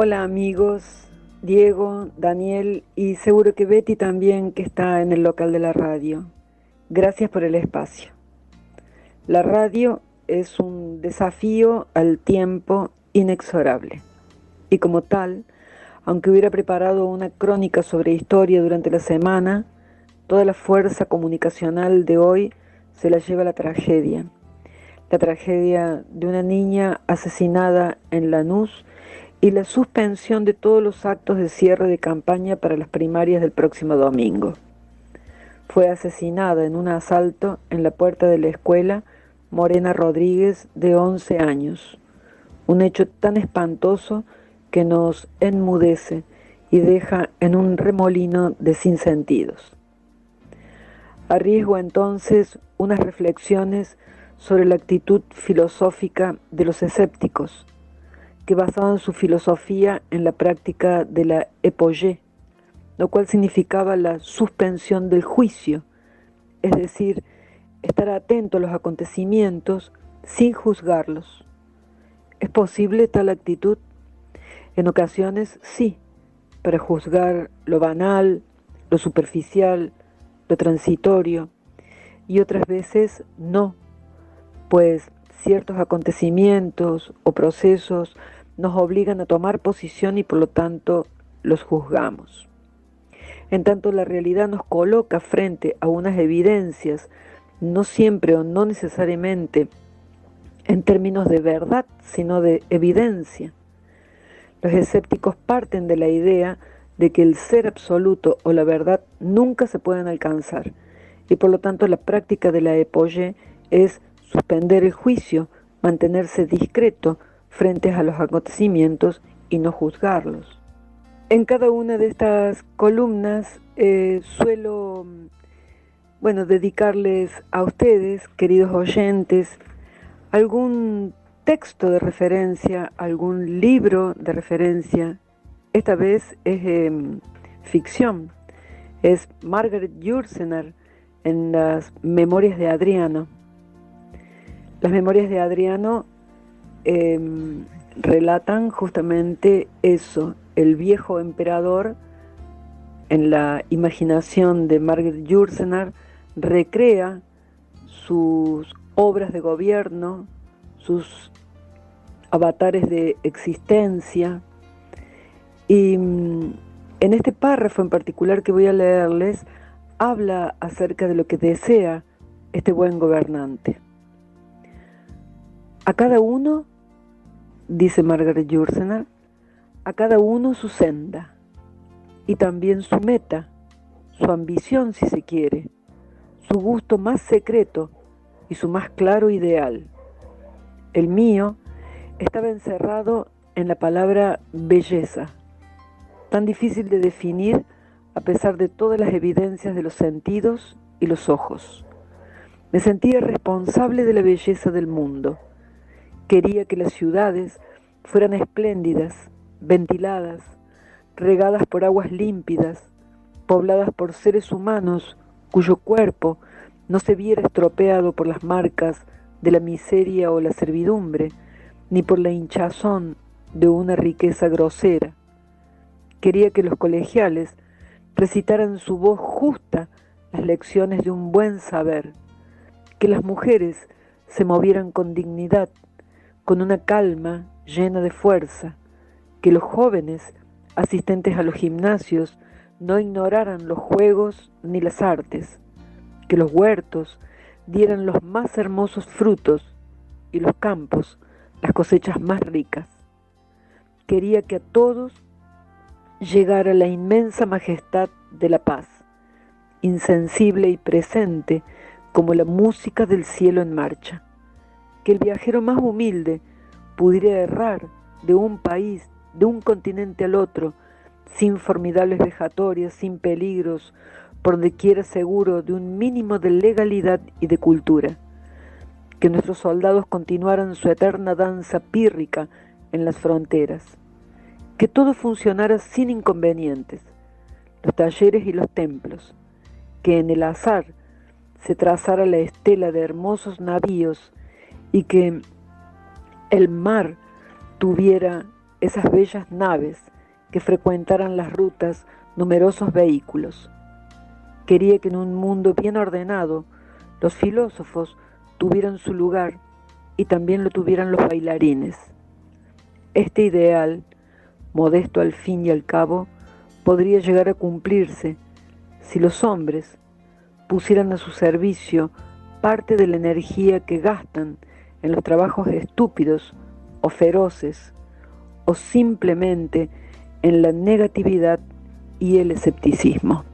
Hola amigos, Diego, Daniel y seguro que Betty también, que está en el local de la radio. Gracias por el espacio. La radio es un desafío al tiempo inexorable y como tal, aunque hubiera preparado una crónica sobre historia durante la semana, toda la fuerza comunicacional de hoy se la lleva la tragedia. La tragedia de una niña asesinada en Lanús y la suspensión de todos los actos de cierre de campaña para las primarias del próximo domingo. Fue asesinada en un asalto en la puerta de la escuela Morena Rodríguez, de once años. Un hecho tan espantoso que nos enmudece y deja en un remolino de sinsentidos. Arriesgo entonces unas reflexiones sobre la actitud filosófica de los escépticos, que basaban su filosofía en la práctica de la épogée, lo cual significaba la suspensión del juicio, es decir, estar atento a los acontecimientos sin juzgarlos. ¿Es posible tal actitud? En ocasiones sí, para juzgar lo banal, lo superficial, lo transitorio, y otras veces no, pues ciertos acontecimientos o procesos nos obligan a tomar posición y por lo tanto los juzgamos. En tanto la realidad nos coloca frente a unas evidencias, no siempre o no necesariamente en términos de verdad, sino de evidencia. Los escépticos parten de la idea de que el ser absoluto o la verdad nunca se pueden alcanzar, y por lo tanto la práctica de la épogée es suspender el juicio, mantenerse discreto frente a los acontecimientos y no juzgarlos. En cada una de estas columnas eh, suelo, bueno, dedicarles a ustedes, queridos oyentes, algún texto de referencia, algún libro de referencia. Esta vez es eh, ficción, es Margaret Yourcenar en las Memorias de Adriano. Las Memorias de Adriano eh, relatan justamente eso, el viejo emperador, en la imaginación de Margaret Yourcenar, recrea sus obras de gobierno, sus avatares de existencia, y en este párrafo en particular que voy a leerles, habla acerca de lo que desea este buen gobernante. A cada uno, dice Margaret Yourcenar, a cada uno su senda, y también su meta, su ambición si se quiere, su gusto más secreto y su más claro ideal. El mío estaba encerrado en la palabra belleza, tan difícil de definir a pesar de todas las evidencias de los sentidos y los ojos. Me sentía responsable de la belleza del mundo. Quería que las ciudades fueran espléndidas, ventiladas, regadas por aguas límpidas, pobladas por seres humanos cuyo cuerpo no se viera estropeado por las marcas de la miseria o la servidumbre, ni por la hinchazón de una riqueza grosera. Quería que los colegiales recitaran su voz justa las lecciones de un buen saber, que las mujeres se movieran con dignidad, con una calma llena de fuerza, que los jóvenes asistentes a los gimnasios no ignoraran los juegos ni las artes, que los huertos dieran los más hermosos frutos y los campos las cosechas más ricas. Quería que a todos llegara la inmensa majestad de la paz, insensible y presente como la música del cielo en marcha, que el viajero más humilde pudiera errar de un país, de un continente al otro, sin formidables vejatorias, sin peligros, por donde quiera seguro de un mínimo de legalidad y de cultura, que nuestros soldados continuaran su eterna danza pírrica en las fronteras, que todo funcionara sin inconvenientes, los talleres y los templos, que en el azar se trazara la estela de hermosos navíos y que el mar tuviera esas bellas naves que frecuentaran las rutas numerosos vehículos. Quería que en un mundo bien ordenado los filósofos tuvieran su lugar y también lo tuvieran los bailarines. Este ideal, modesto al fin y al cabo, podría llegar a cumplirse si los hombres pusieran a su servicio parte de la energía que gastan en los trabajos estúpidos o feroces, o simplemente en la negatividad y el escepticismo.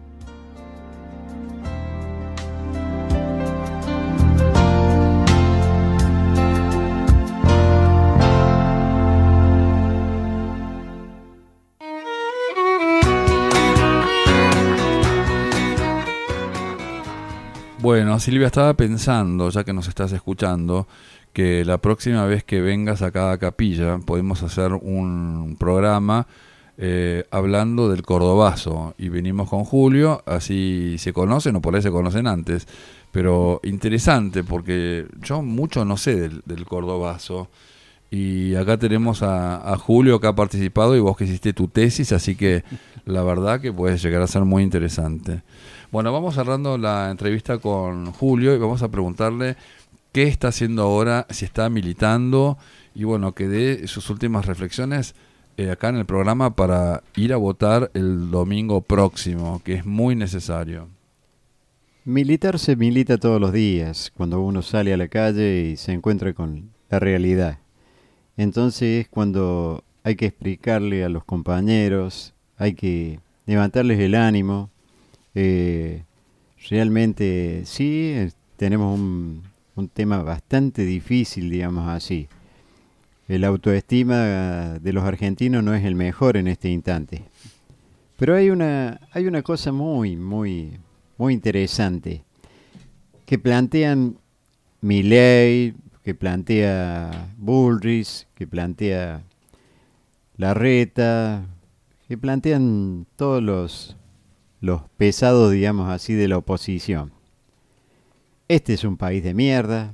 Bueno, Silvia, estaba pensando, ya que nos estás escuchando, que la próxima vez que vengas acá a Capilla podemos hacer un programa eh, hablando del cordobazo. Y venimos con Julio, así se conocen, o por ahí se conocen antes. Pero interesante, porque yo mucho no sé del, del cordobazo. Y acá tenemos a, a Julio que ha participado y vos que hiciste tu tesis, así que la verdad que puede llegar a ser muy interesante. Bueno, vamos cerrando la entrevista con Julio y vamos a preguntarle qué está haciendo ahora, si está militando y bueno, que dé sus últimas reflexiones eh, acá en el programa para ir a votar el domingo próximo, que es muy necesario. Militar se milita todos los días, cuando uno sale a la calle y se encuentra con la realidad. Entonces es cuando hay que explicarle a los compañeros, hay que levantarles el ánimo. Eh, realmente sí, eh, tenemos un, un tema bastante difícil, digamos así. El autoestima de los argentinos no es el mejor en este instante. Pero hay una, hay una cosa muy, muy, muy interesante que plantean Milei, que plantea Bullrich, que plantea Larreta, que plantean todos los, los pesados, digamos así, de la oposición. Este es un país de mierda,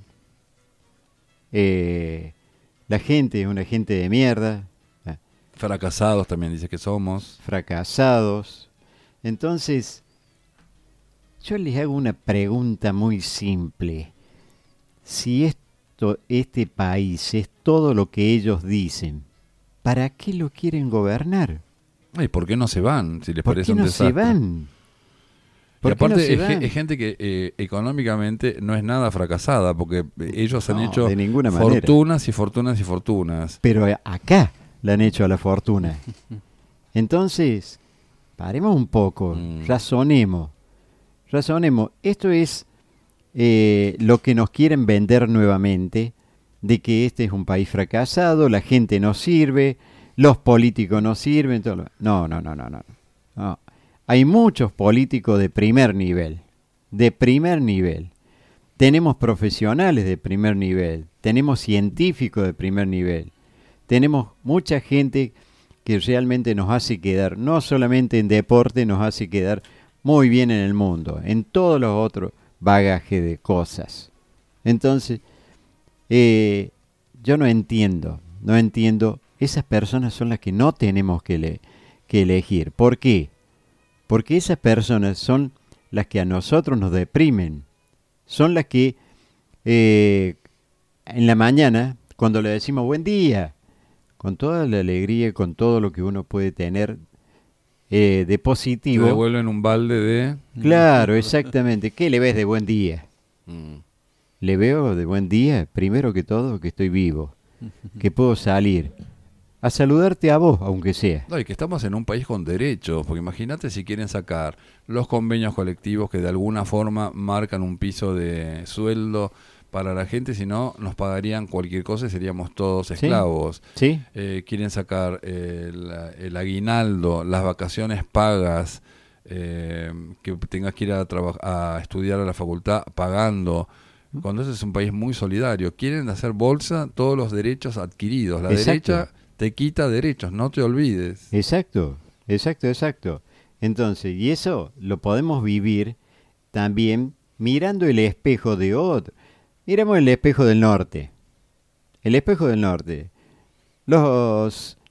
eh, la gente es una gente de mierda. Fracasados también dice que somos. Fracasados. Entonces, yo les hago una pregunta muy simple. Si esto, este país es todo lo que ellos dicen, ¿para qué lo quieren gobernar? ¿Y por qué no se van? Si les ¿Por parece qué un no desastre. se van? Y aparte no se es, van? es gente que eh, económicamente no es nada fracasada, porque ellos han No, hecho de ninguna manera. fortunas y fortunas y fortunas. Pero acá la han hecho a la fortuna. Entonces, paremos un poco, Mm. razonemos, razonemos. Esto es eh, lo que nos quieren vender nuevamente, de que este es un país fracasado, la gente no sirve, los políticos no sirven. Todo lo... No, no, no, no, no, no. Hay muchos políticos de primer nivel, de primer nivel. Tenemos profesionales de primer nivel, tenemos científicos de primer nivel, tenemos mucha gente que realmente nos hace quedar, no solamente en deporte, nos hace quedar muy bien en el mundo, en todos los otros bagajes de cosas. Entonces, eh, yo no entiendo, no entiendo, esas personas son las que no tenemos que, le, que elegir. ¿Por qué? Porque esas personas son las que a nosotros nos deprimen, son las que eh, en la mañana, cuando le decimos buen día, con toda la alegría, con todo lo que uno puede tener eh, de positivo. Te devuelven un balde de... Claro, exactamente. ¿Qué le ves de buen día? Mm. Le veo de buen día, primero que todo, que estoy vivo, que puedo salir a saludarte a vos, aunque sea. No, y que estamos en un país con derechos, porque imagínate si quieren sacar los convenios colectivos que de alguna forma marcan un piso de sueldo para la gente, si no nos pagarían cualquier cosa y seríamos todos esclavos. Sí. Eh, quieren sacar eh, el, el aguinaldo, las vacaciones pagas, eh, que tengas que ir a, traba- a estudiar a la facultad pagando. Cuando ese es un país muy solidario. Quieren hacer bolsa todos los derechos adquiridos. La Exacto. derecha te quita derechos, no te olvides. Exacto, exacto, exacto. Entonces, y eso lo podemos vivir también mirando el espejo de otro. Miramos el espejo del norte. El espejo del norte. Los,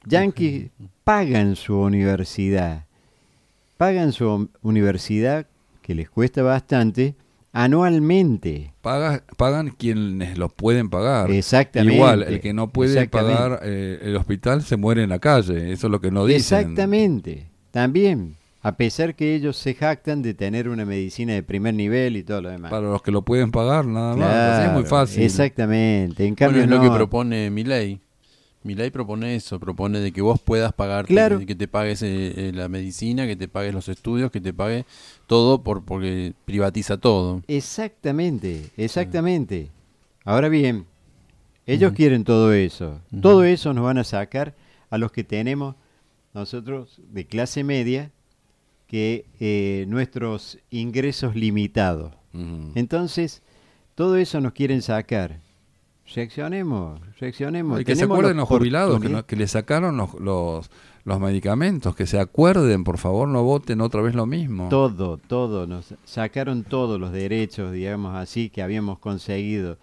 yanquis pagan su universidad, pagan su universidad, que les cuesta bastante, anualmente. Paga, pagan quienes lo pueden pagar. Exactamente. Igual, el que no puede pagar eh, el hospital se muere en la calle, eso es lo que no dicen. Exactamente, también, a pesar que ellos se jactan de tener una medicina de primer nivel y todo lo demás. Para los que lo pueden pagar, nada más, Claro, así es muy fácil. Exactamente, en cambio bueno, es no. lo que propone Milei. Milei propone eso, propone de que vos puedas pagar, Claro. que, que te pagues eh, eh, la medicina, que te pagues los estudios, que te pague todo por porque privatiza todo. Exactamente, exactamente. Ahora bien, ellos Ujú. quieren todo eso. Ujú. Todo eso nos van a sacar a los que tenemos nosotros de clase media, que eh, nuestros ingresos limitados. Ujú. Entonces, todo eso nos quieren sacar. Reaccionemos, reaccionemos. Y que se Tenemos acuerden la los jubilados que, oportunidad. no- que le sacaron los, los, los medicamentos, que se acuerden, por favor, no voten otra vez lo mismo. Todo, todo, nos sacaron todos los derechos, digamos así, que habíamos conseguido.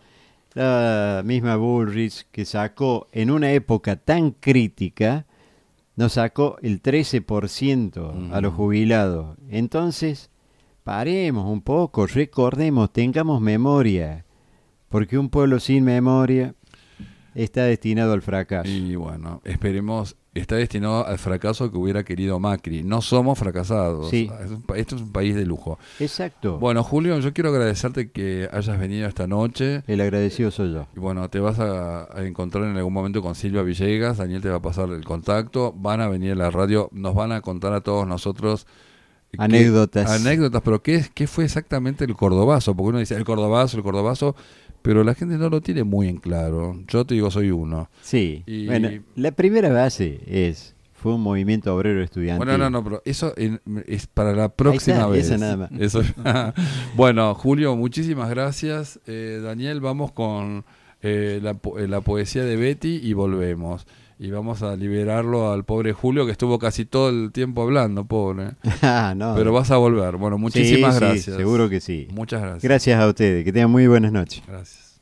La misma Bullrich, que sacó en una época tan crítica, nos sacó el trece por ciento a los jubilados. Entonces, paremos un poco, recordemos, tengamos memoria, porque un pueblo sin memoria está destinado al fracaso. Y bueno, esperemos, está destinado al fracaso que hubiera querido Macri. No somos fracasados. Sí. Es un pa- esto es un país de lujo. Exacto. Bueno, Julio, yo quiero agradecerte que hayas venido esta noche. El agradecido soy yo. Y bueno, te vas a, a encontrar en algún momento con Silvia Villegas. Daniel te va a pasar el contacto. Van a venir a la radio. Nos van a contar a todos nosotros qué- Anécdotas. anécdotas, pero ¿qué, es- ¿qué fue exactamente el cordobazo? Porque uno dice el cordobazo, el cordobazo, pero la gente no lo tiene muy en claro. Yo te digo, soy uno. Sí. Y- Bueno, la primera base es, fue un movimiento obrero estudiantil. Bueno, no, no, pero eso en- es para la próxima está, vez. esa nada más. Eso- bueno, Julio, muchísimas gracias. Eh, Daniel, vamos con eh, la, po- eh, la poesía de Betty y volvemos. Y vamos a liberarlo al pobre Julio, que estuvo casi todo el tiempo hablando, pobre. Ah, no. Pero vas a volver. Bueno, muchísimas Sí, sí, gracias. seguro que sí. Muchas gracias. Gracias a ustedes. Que tengan muy buenas noches. Gracias.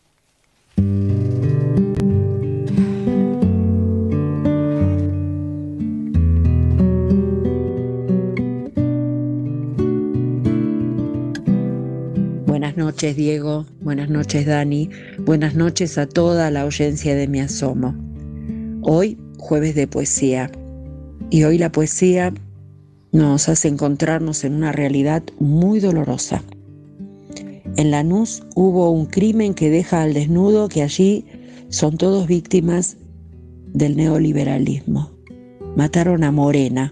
Buenas noches, Diego. Buenas noches, Dani. Buenas noches a toda la audiencia de Mi Asomo. Hoy, jueves de poesía. Y hoy la poesía nos hace encontrarnos en una realidad muy dolorosa. En Lanús hubo un crimen que deja al desnudo que allí son todos víctimas del neoliberalismo. Mataron a Morena.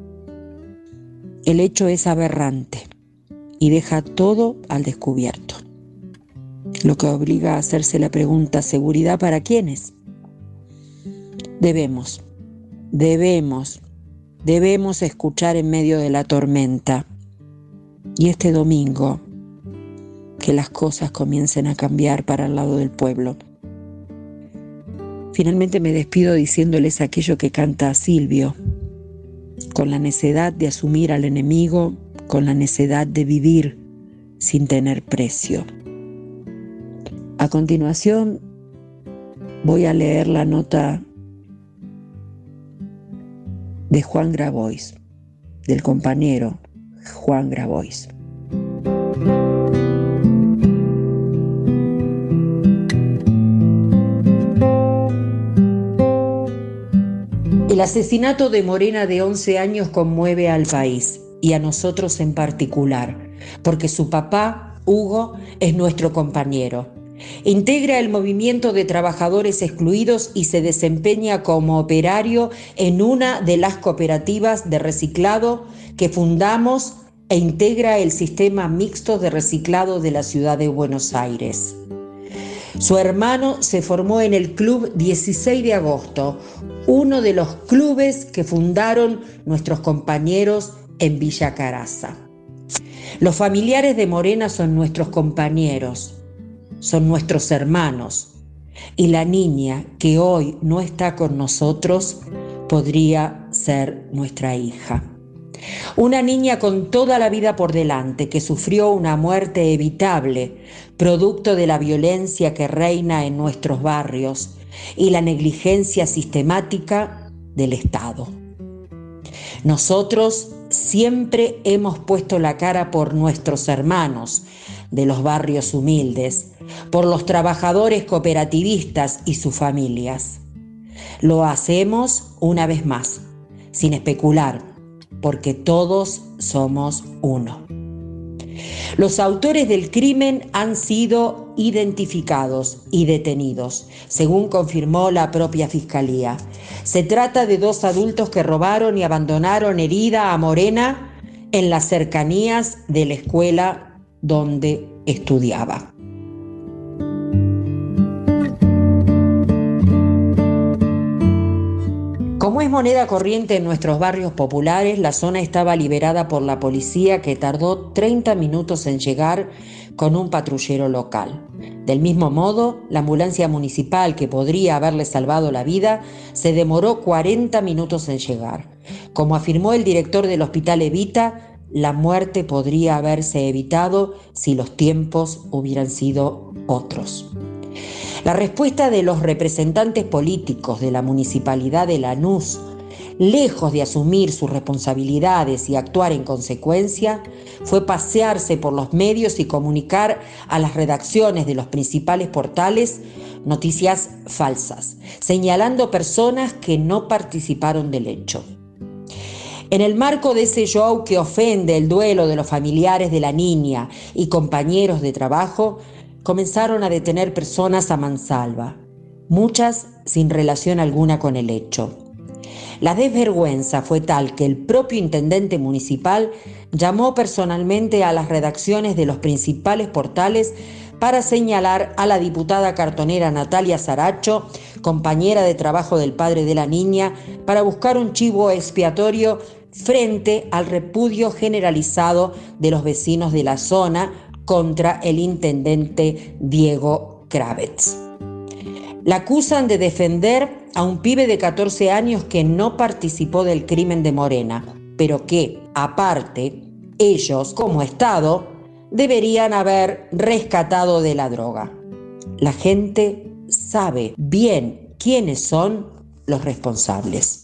El hecho es aberrante y deja todo al descubierto, lo que obliga a hacerse la pregunta: ¿seguridad para quiénes? Debemos, debemos, debemos escuchar en medio de la tormenta. Y este domingo, que las cosas comiencen a cambiar para el lado del pueblo. Finalmente me despido diciéndoles aquello que canta Silvio: con la necedad de asumir al enemigo, con la necedad de vivir sin tener precio. A continuación voy a leer la nota de Juan Grabois, del compañero Juan Grabois. El asesinato de Morena de once años conmueve al país y a nosotros en particular, porque su papá, Hugo, es nuestro compañero. Integra el movimiento de trabajadores excluidos y se desempeña como operario en una de las cooperativas de reciclado que fundamos e integra el sistema mixto de reciclado de la ciudad de Buenos Aires. Su hermano se formó en el Club dieciséis de agosto, uno de los clubes que fundaron nuestros compañeros en Villa Caraza. Los familiares de Morena son nuestros compañeros, son nuestros hermanos, y la niña que hoy no está con nosotros podría ser nuestra hija. Una niña con toda la vida por delante, que sufrió una muerte evitable, producto de la violencia que reina en nuestros barrios y la negligencia sistemática del Estado. Nosotros siempre hemos puesto la cara por nuestros hermanos de los barrios humildes, por los trabajadores cooperativistas y sus familias. Lo hacemos una vez más, sin especular, porque todos somos uno. Los autores del crimen han sido identificados y detenidos, según confirmó la propia Fiscalía. Se trata de dos adultos que robaron y abandonaron herida a Morena en las cercanías de la escuela donde estudiaba. Como es moneda corriente en nuestros barrios populares, la zona estaba liberada por la policía, que tardó treinta minutos en llegar con un patrullero local. Del mismo modo, la ambulancia municipal, que podría haberle salvado la vida, se demoró cuarenta minutos en llegar. Como afirmó el director del Hospital Evita, la muerte podría haberse evitado si los tiempos hubieran sido otros. La respuesta de los representantes políticos de la Municipalidad de Lanús, lejos de asumir sus responsabilidades y actuar en consecuencia, fue pasearse por los medios y comunicar a las redacciones de los principales portales noticias falsas, señalando personas que no participaron del hecho. En el marco de ese show que ofende el duelo de los familiares de la niña y compañeros de trabajo, comenzaron a detener personas a mansalva, muchas sin relación alguna con el hecho. La desvergüenza fue tal que el propio intendente municipal llamó personalmente a las redacciones de los principales portales para señalar a la diputada cartonera Natalia Saracho, compañera de trabajo del padre de la niña, para buscar un chivo expiatorio frente al repudio generalizado de los vecinos de la zona contra el intendente Diego Kravetz. La acusan de defender a un pibe de catorce años que no participó del crimen de Morena, pero que, aparte, ellos, como Estado, deberían haber rescatado de la droga. La gente sabe bien quiénes son los responsables.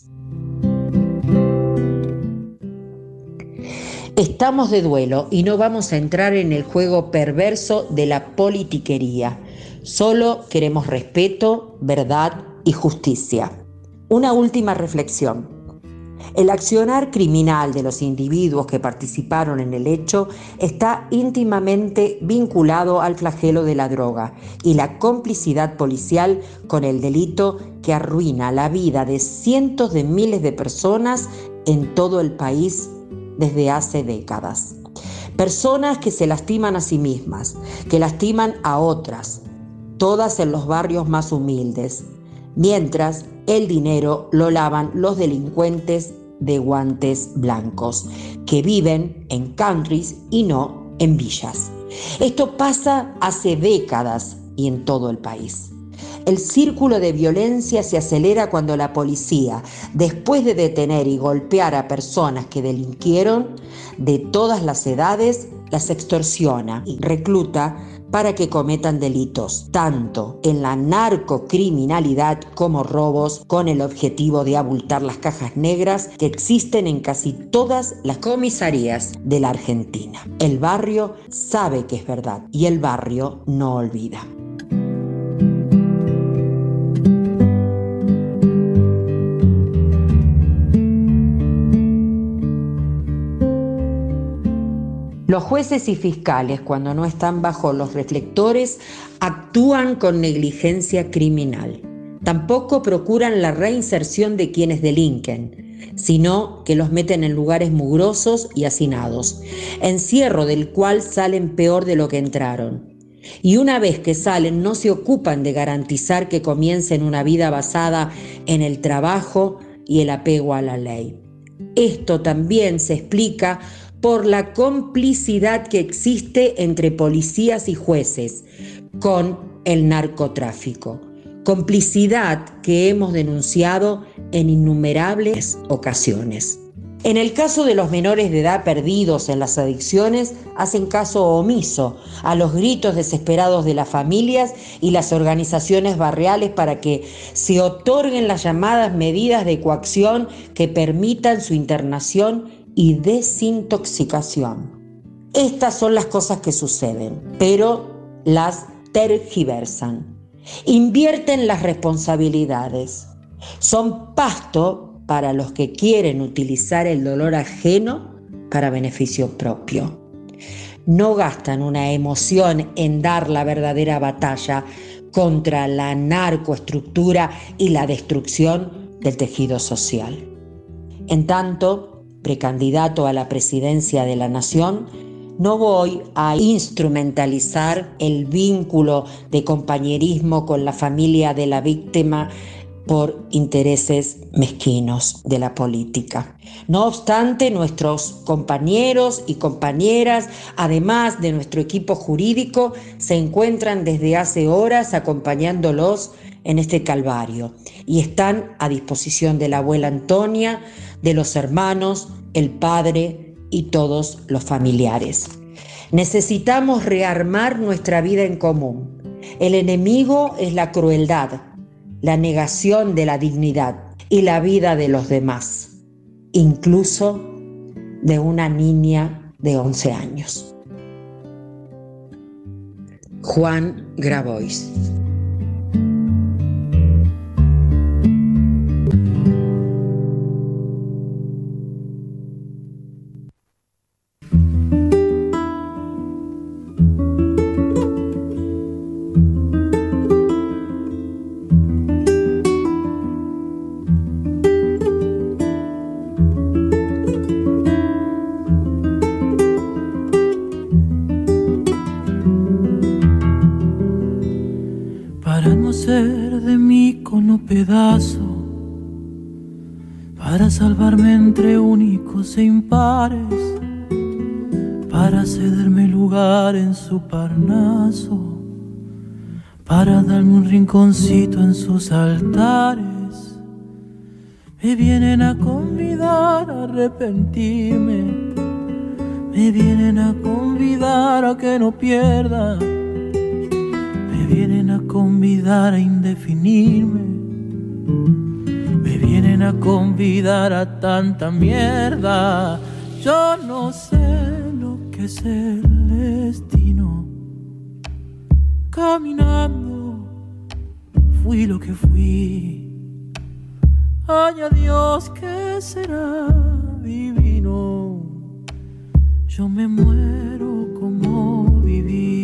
Estamos de duelo y no vamos a entrar en el juego perverso de la politiquería. Solo queremos respeto, verdad y justicia. Una última reflexión. El accionar criminal de los individuos que participaron en el hecho está íntimamente vinculado al flagelo de la droga y la complicidad policial con el delito que arruina la vida de cientos de miles de personas en todo el país desde hace décadas. Personas que se lastiman a sí mismas, que lastiman a otras, todas en los barrios más humildes, mientras el dinero lo lavan los delincuentes de guantes blancos, que viven en countries y no en villas. Esto pasa hace décadas y en todo el país. El círculo de violencia se acelera cuando la policía, después de detener y golpear a personas que delinquieron de todas las edades, las extorsiona y recluta para que cometan delitos, tanto en la narcocriminalidad como robos, con el objetivo de abultar las cajas negras que existen en casi todas las comisarías de la Argentina. El barrio sabe que es verdad y el barrio no olvida. Los jueces y fiscales, cuando no están bajo los reflectores, actúan con negligencia criminal. Tampoco procuran la reinserción de quienes delinquen, sino que los meten en lugares mugrosos y hacinados, encierro del cual salen peor de lo que entraron. Y una vez que salen, no se ocupan de garantizar que comiencen una vida basada en el trabajo y el apego a la ley. Esto también se explica por la complicidad que existe entre policías y jueces con el narcotráfico. Complicidad que hemos denunciado en innumerables ocasiones. En el caso de los menores de edad perdidos en las adicciones, hacen caso omiso a los gritos desesperados de las familias y las organizaciones barriales para que se otorguen las llamadas medidas de coacción que permitan su internación y desintoxicación. Estas son las cosas que suceden, pero las tergiversan. Invierten las responsabilidades. Son pasto para los que quieren utilizar el dolor ajeno para beneficio propio. No gastan una emoción en dar la verdadera batalla contra la narcoestructura y la destrucción del tejido social. En tanto, precandidato a la presidencia de la Nación, no voy a instrumentalizar el vínculo de compañerismo con la familia de la víctima por intereses mezquinos de la política. No obstante, nuestros compañeros y compañeras, además de nuestro equipo jurídico, se encuentran desde hace horas acompañándolos en este calvario y están a disposición de la abuela Antonia, de los hermanos, el padre y todos los familiares. Necesitamos rearmar nuestra vida en común. El enemigo es la crueldad, la negación de la dignidad y la vida de los demás, incluso de una niña de once años. Juan Grabois. Para salvarme entre únicos e impares, para cederme lugar en su Parnaso, para darme un rinconcito en sus altares. Me vienen a convidar a arrepentirme, me vienen a convidar a que no pierda, me vienen a convidar a indefinirme, me vienen a convidar a tanta mierda. Yo no sé lo que es el destino. Caminando fui lo que fui. Ay, adiós, ¿qué será divino? Yo me muero como viví.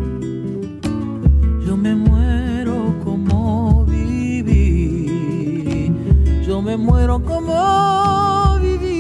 Yo me muero como viví. Yo me muero como viví.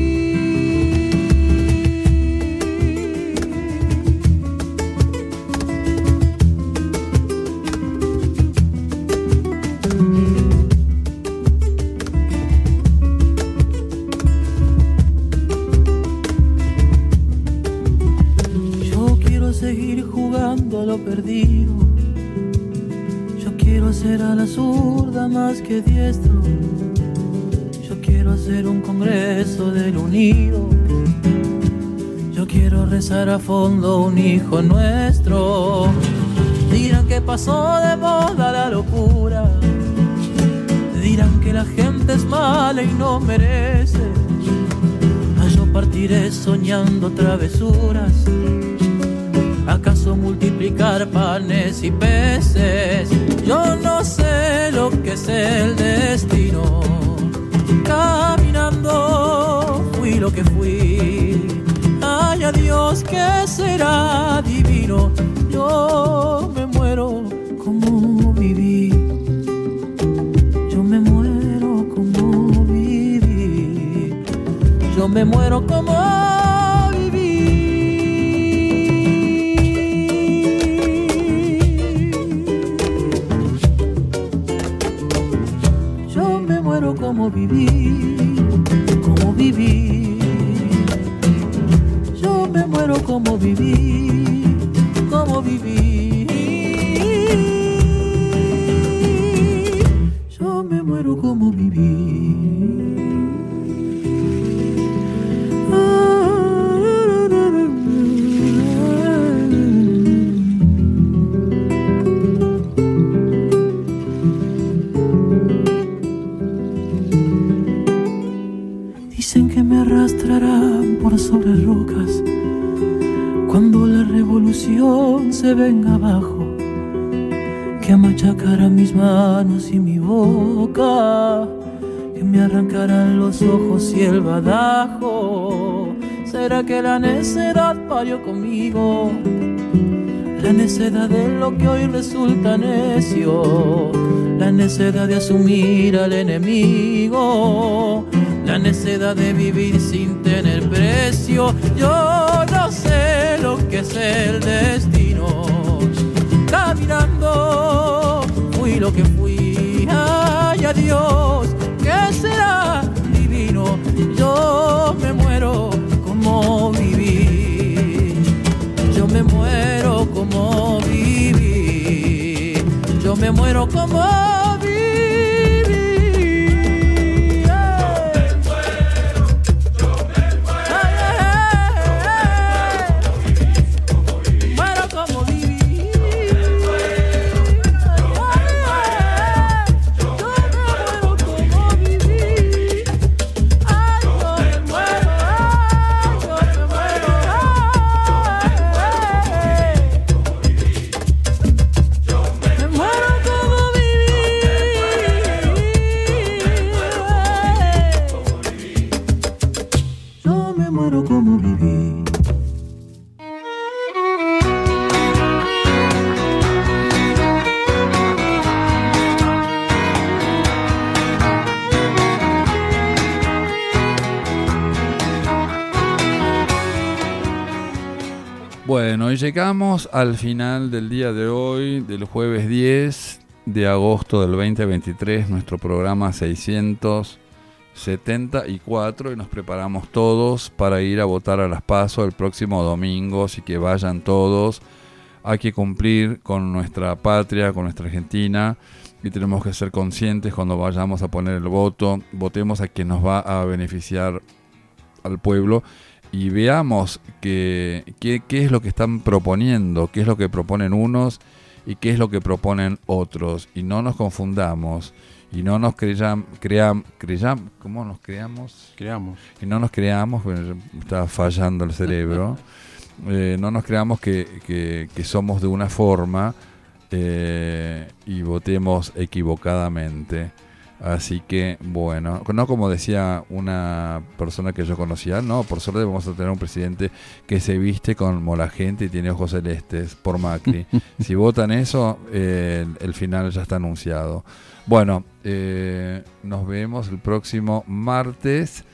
Yo quiero seguir jugando a lo perdido. Yo quiero ser a la zurda más que diestro. Yo quiero hacer un congreso del unido. Yo quiero rezar a fondo un hijo nuestro. Dirán que pasó de moda la locura. Dirán que la gente es mala y no merece. Ah, yo partiré soñando travesuras. ¿Acaso multiplicar panes y peces? Yo no sé lo que es el destino. Caminando fui lo que fui. Ay, adiós, ¿qué será divino? Yo me muero como viví. Yo me muero como viví. Yo me muero como como viví, como viví. Yo me muero como viví, como viví. Yo me muero como viví. Cuando la revolución se venga abajo, que machacará mis manos y mi boca, que me arrancarán los ojos y el badajo. ¿Será que la necedad parió conmigo? La necedad de lo que hoy resulta necio, la necedad de asumir al enemigo, la necedad de vivir sin tener precio. Yo no sé lo que es el destino. Caminando fui lo que fui. Ay, adiós, ¿qué será divino? Yo me muero como viví. Yo me muero como viví. Yo me muero como Bueno, y llegamos al final del día de hoy, del jueves diez de agosto del veinte veintitrés, nuestro programa seiscientos setenta y cuatro, y nos preparamos todos para ir a votar a las PASO el próximo domingo, así que vayan todos. Hay que cumplir con nuestra patria, con nuestra Argentina, y tenemos que ser conscientes cuando vayamos a poner el voto. Votemos a quien nos va a beneficiar al pueblo y veamos qué que, que es lo que están proponiendo, qué es lo que proponen unos y qué es lo que proponen otros. Y no nos confundamos y no nos creamos, cream, cream, ¿cómo nos creamos? Creamos. Y no nos creamos, bueno, está fallando el cerebro. Eh, no nos creamos que, que, que somos de una forma eh, y votemos equivocadamente. Así que, bueno, no como decía una persona que yo conocía, no, por suerte vamos a tener un presidente que se viste como la gente y tiene ojos celestes por Macri. Si votan eso, eh, el, el final ya está anunciado. Bueno, eh, nos vemos el próximo martes.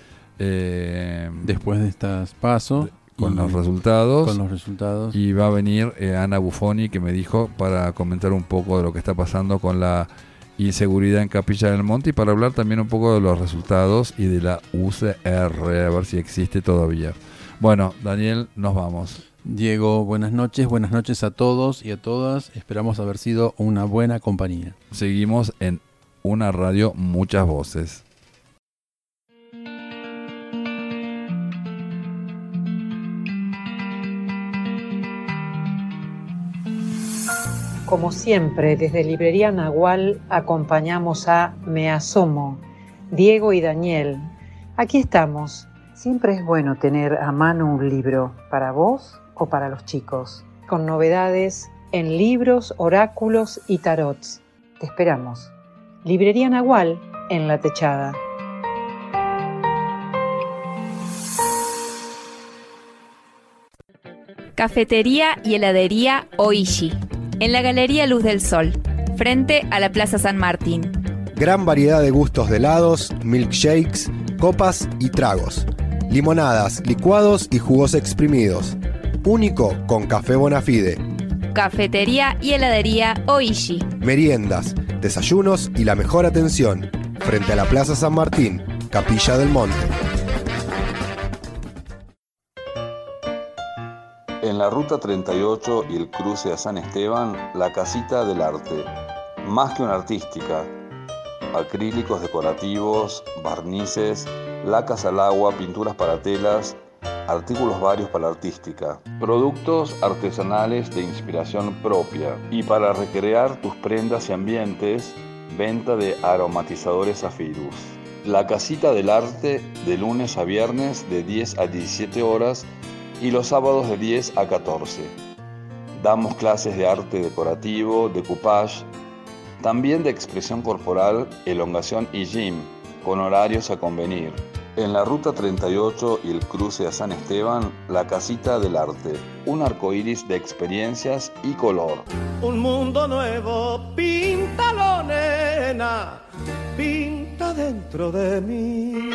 Eh, Después de estas PASO. Con los resultados. Con los resultados. Y va a venir eh, Ana Buffoni, que me dijo, para comentar un poco de lo que está pasando con la inseguridad en Capilla del Monte y para hablar también un poco de los resultados y de la U C R, a ver si existe todavía. Bueno, Daniel, nos vamos. Diego, buenas noches, buenas noches a todos y a todas. Esperamos haber sido una buena compañía. Seguimos en una radio, muchas voces. Como siempre, desde Librería Nahual acompañamos a Me Asomo, Diego y Daniel. Aquí estamos. Siempre es bueno tener a mano un libro, para vos o para los chicos, con novedades en libros, oráculos y tarots. Te esperamos. Librería Nahual en La Techada. Cafetería y heladería Oishi, en la Galería Luz del Sol, frente a la Plaza San Martín. Gran variedad de gustos de helados, milkshakes, copas y tragos. Limonadas, licuados y jugos exprimidos. Único con café Bonafide. Cafetería y heladería Oishi. Meriendas, desayunos y la mejor atención. Frente a la Plaza San Martín, Capilla del Monte. En la Ruta treinta y ocho y el cruce a San Esteban, la Casita del Arte. Más que una artística. Acrílicos decorativos, barnices, lacas al agua, pinturas para telas, artículos varios para la artística. Productos artesanales de inspiración propia. Y para recrear tus prendas y ambientes, venta de aromatizadores Zafirus. La Casita del Arte, de lunes a viernes, de diez a diecisiete horas, y los sábados de diez a catorce. Damos clases de arte decorativo, decoupage, también de expresión corporal, elongación y gym, con horarios a convenir. En la Ruta treinta y ocho y el cruce a San Esteban, la Casita del Arte, un arcoíris de experiencias y color. Un mundo nuevo, píntalo, nena, pinta dentro de mí.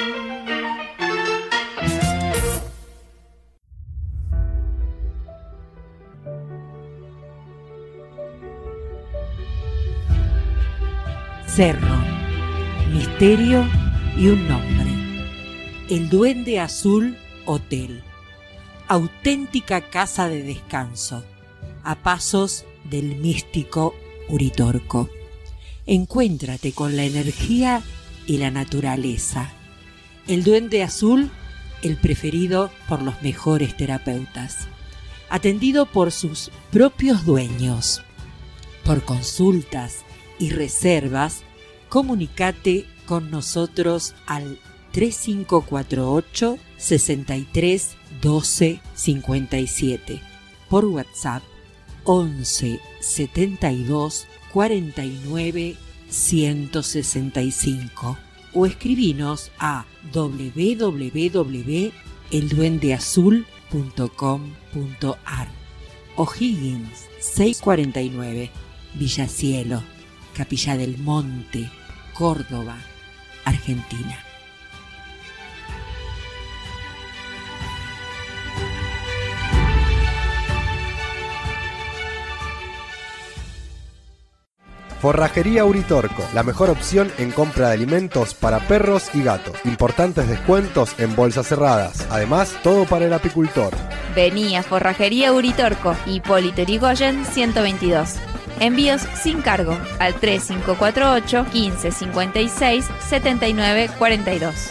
Cerro, misterio y un nombre. El Duende Azul Hotel. Auténtica casa de descanso, a pasos del místico Uritorco. Encuéntrate con la energía y la naturaleza. El Duende Azul, el preferido por los mejores terapeutas. Atendido por sus propios dueños. Por consultas y reservas, comunicate con nosotros al tres cinco cuatro ocho, seis tres uno dos cinco siete, por WhatsApp once setenta y dos cuarenta y nueve ciento sesenta y cinco o escribinos a doble u doble u doble u punto el duende azul punto com punto a r. O'Higgins seiscientos cuarenta y nueve, Villa Cielo, Capilla del Monte, Córdoba, Argentina. Forrajería Uritorco, la mejor opción en compra de alimentos para perros y gatos. Importantes descuentos en bolsas cerradas. Además, todo para el apicultor. Vení a Forrajería Uritorco, Hipólito Yrigoyen ciento veintidós. Envíos sin cargo al tres cinco cuatro ocho, quince cincuenta y seis, setenta y nueve cuarenta y dos.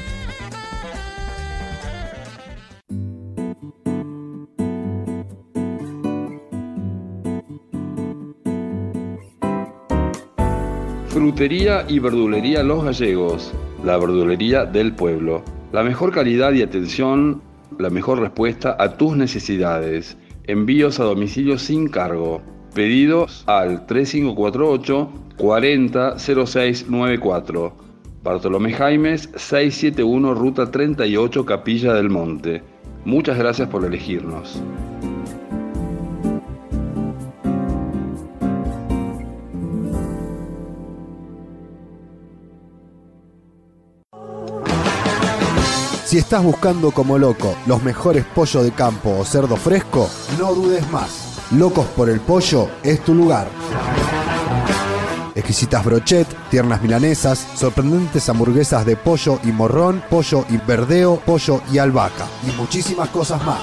Frutería y verdulería Los Gallegos, la verdulería del pueblo. La mejor calidad y atención, la mejor respuesta a tus necesidades. Envíos a domicilio sin cargo. Pedidos al tres cinco cuatro ocho, cuarenta, cero seis noventa y cuatro. Bartolomé Jaimes, seiscientos setenta y uno, Ruta treinta y ocho, Capilla del Monte. Muchas gracias por elegirnos. Si estás buscando como loco los mejores pollos de campo o cerdo fresco, no dudes más. Locos por el Pollo es tu lugar. Exquisitas brochet, tiernas milanesas, sorprendentes hamburguesas de pollo y morrón, pollo y verdeo, pollo y albahaca y muchísimas cosas más.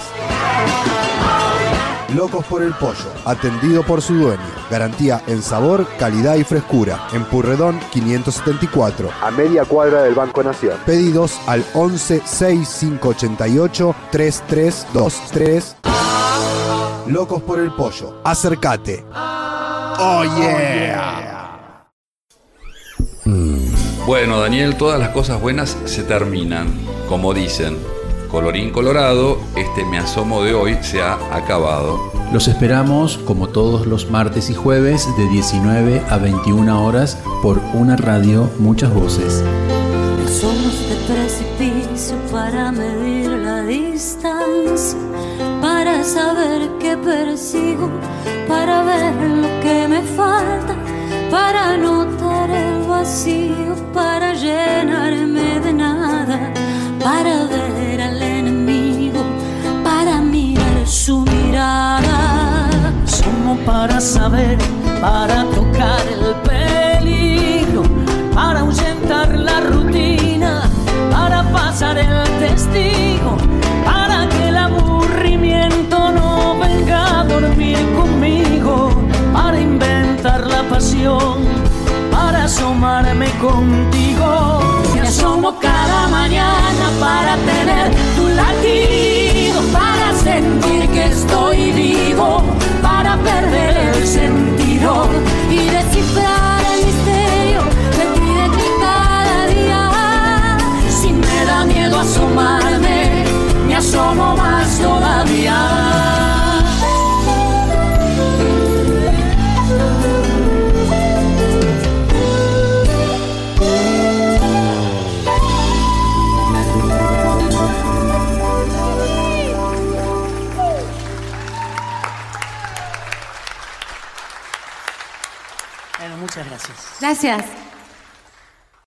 Locos por el Pollo, atendido por su dueño. Garantía en sabor, calidad y frescura. En Purredón quinientos setenta y cuatro, a media cuadra del Banco Nación. Pedidos al once sesenta y cinco ochenta y ocho treinta y tres veintitrés. Locos por el Pollo, acércate. Oh yeah. Bueno, Daniel, todas las cosas buenas se terminan, como dicen. Colorín colorado, este Me Asomo de hoy se ha acabado. Los esperamos como todos los martes y jueves de diecinueve a veintiuna horas por una radio, muchas voces. Somos de precipicio para medir la distancia, para saber qué persigo, para ver lo que me falta, para notar el vacío, para llenarme de nada, para ver al enemigo, para mirar su mirada. Somos para saber, para tocar el peligro, para ahuyentar la rutina, para pasar el testigo, para que el aburrimiento no venga a dormir conmigo, para inventar la pasión, para asomarme contigo. Me asomo cada mañana para tener tu latido, para sentir que estoy vivo, para perder el sentido y descifrar el misterio de ti, de ti cada día. Si me da miedo asomarme, me asomo más todavía. Muchas gracias. Gracias.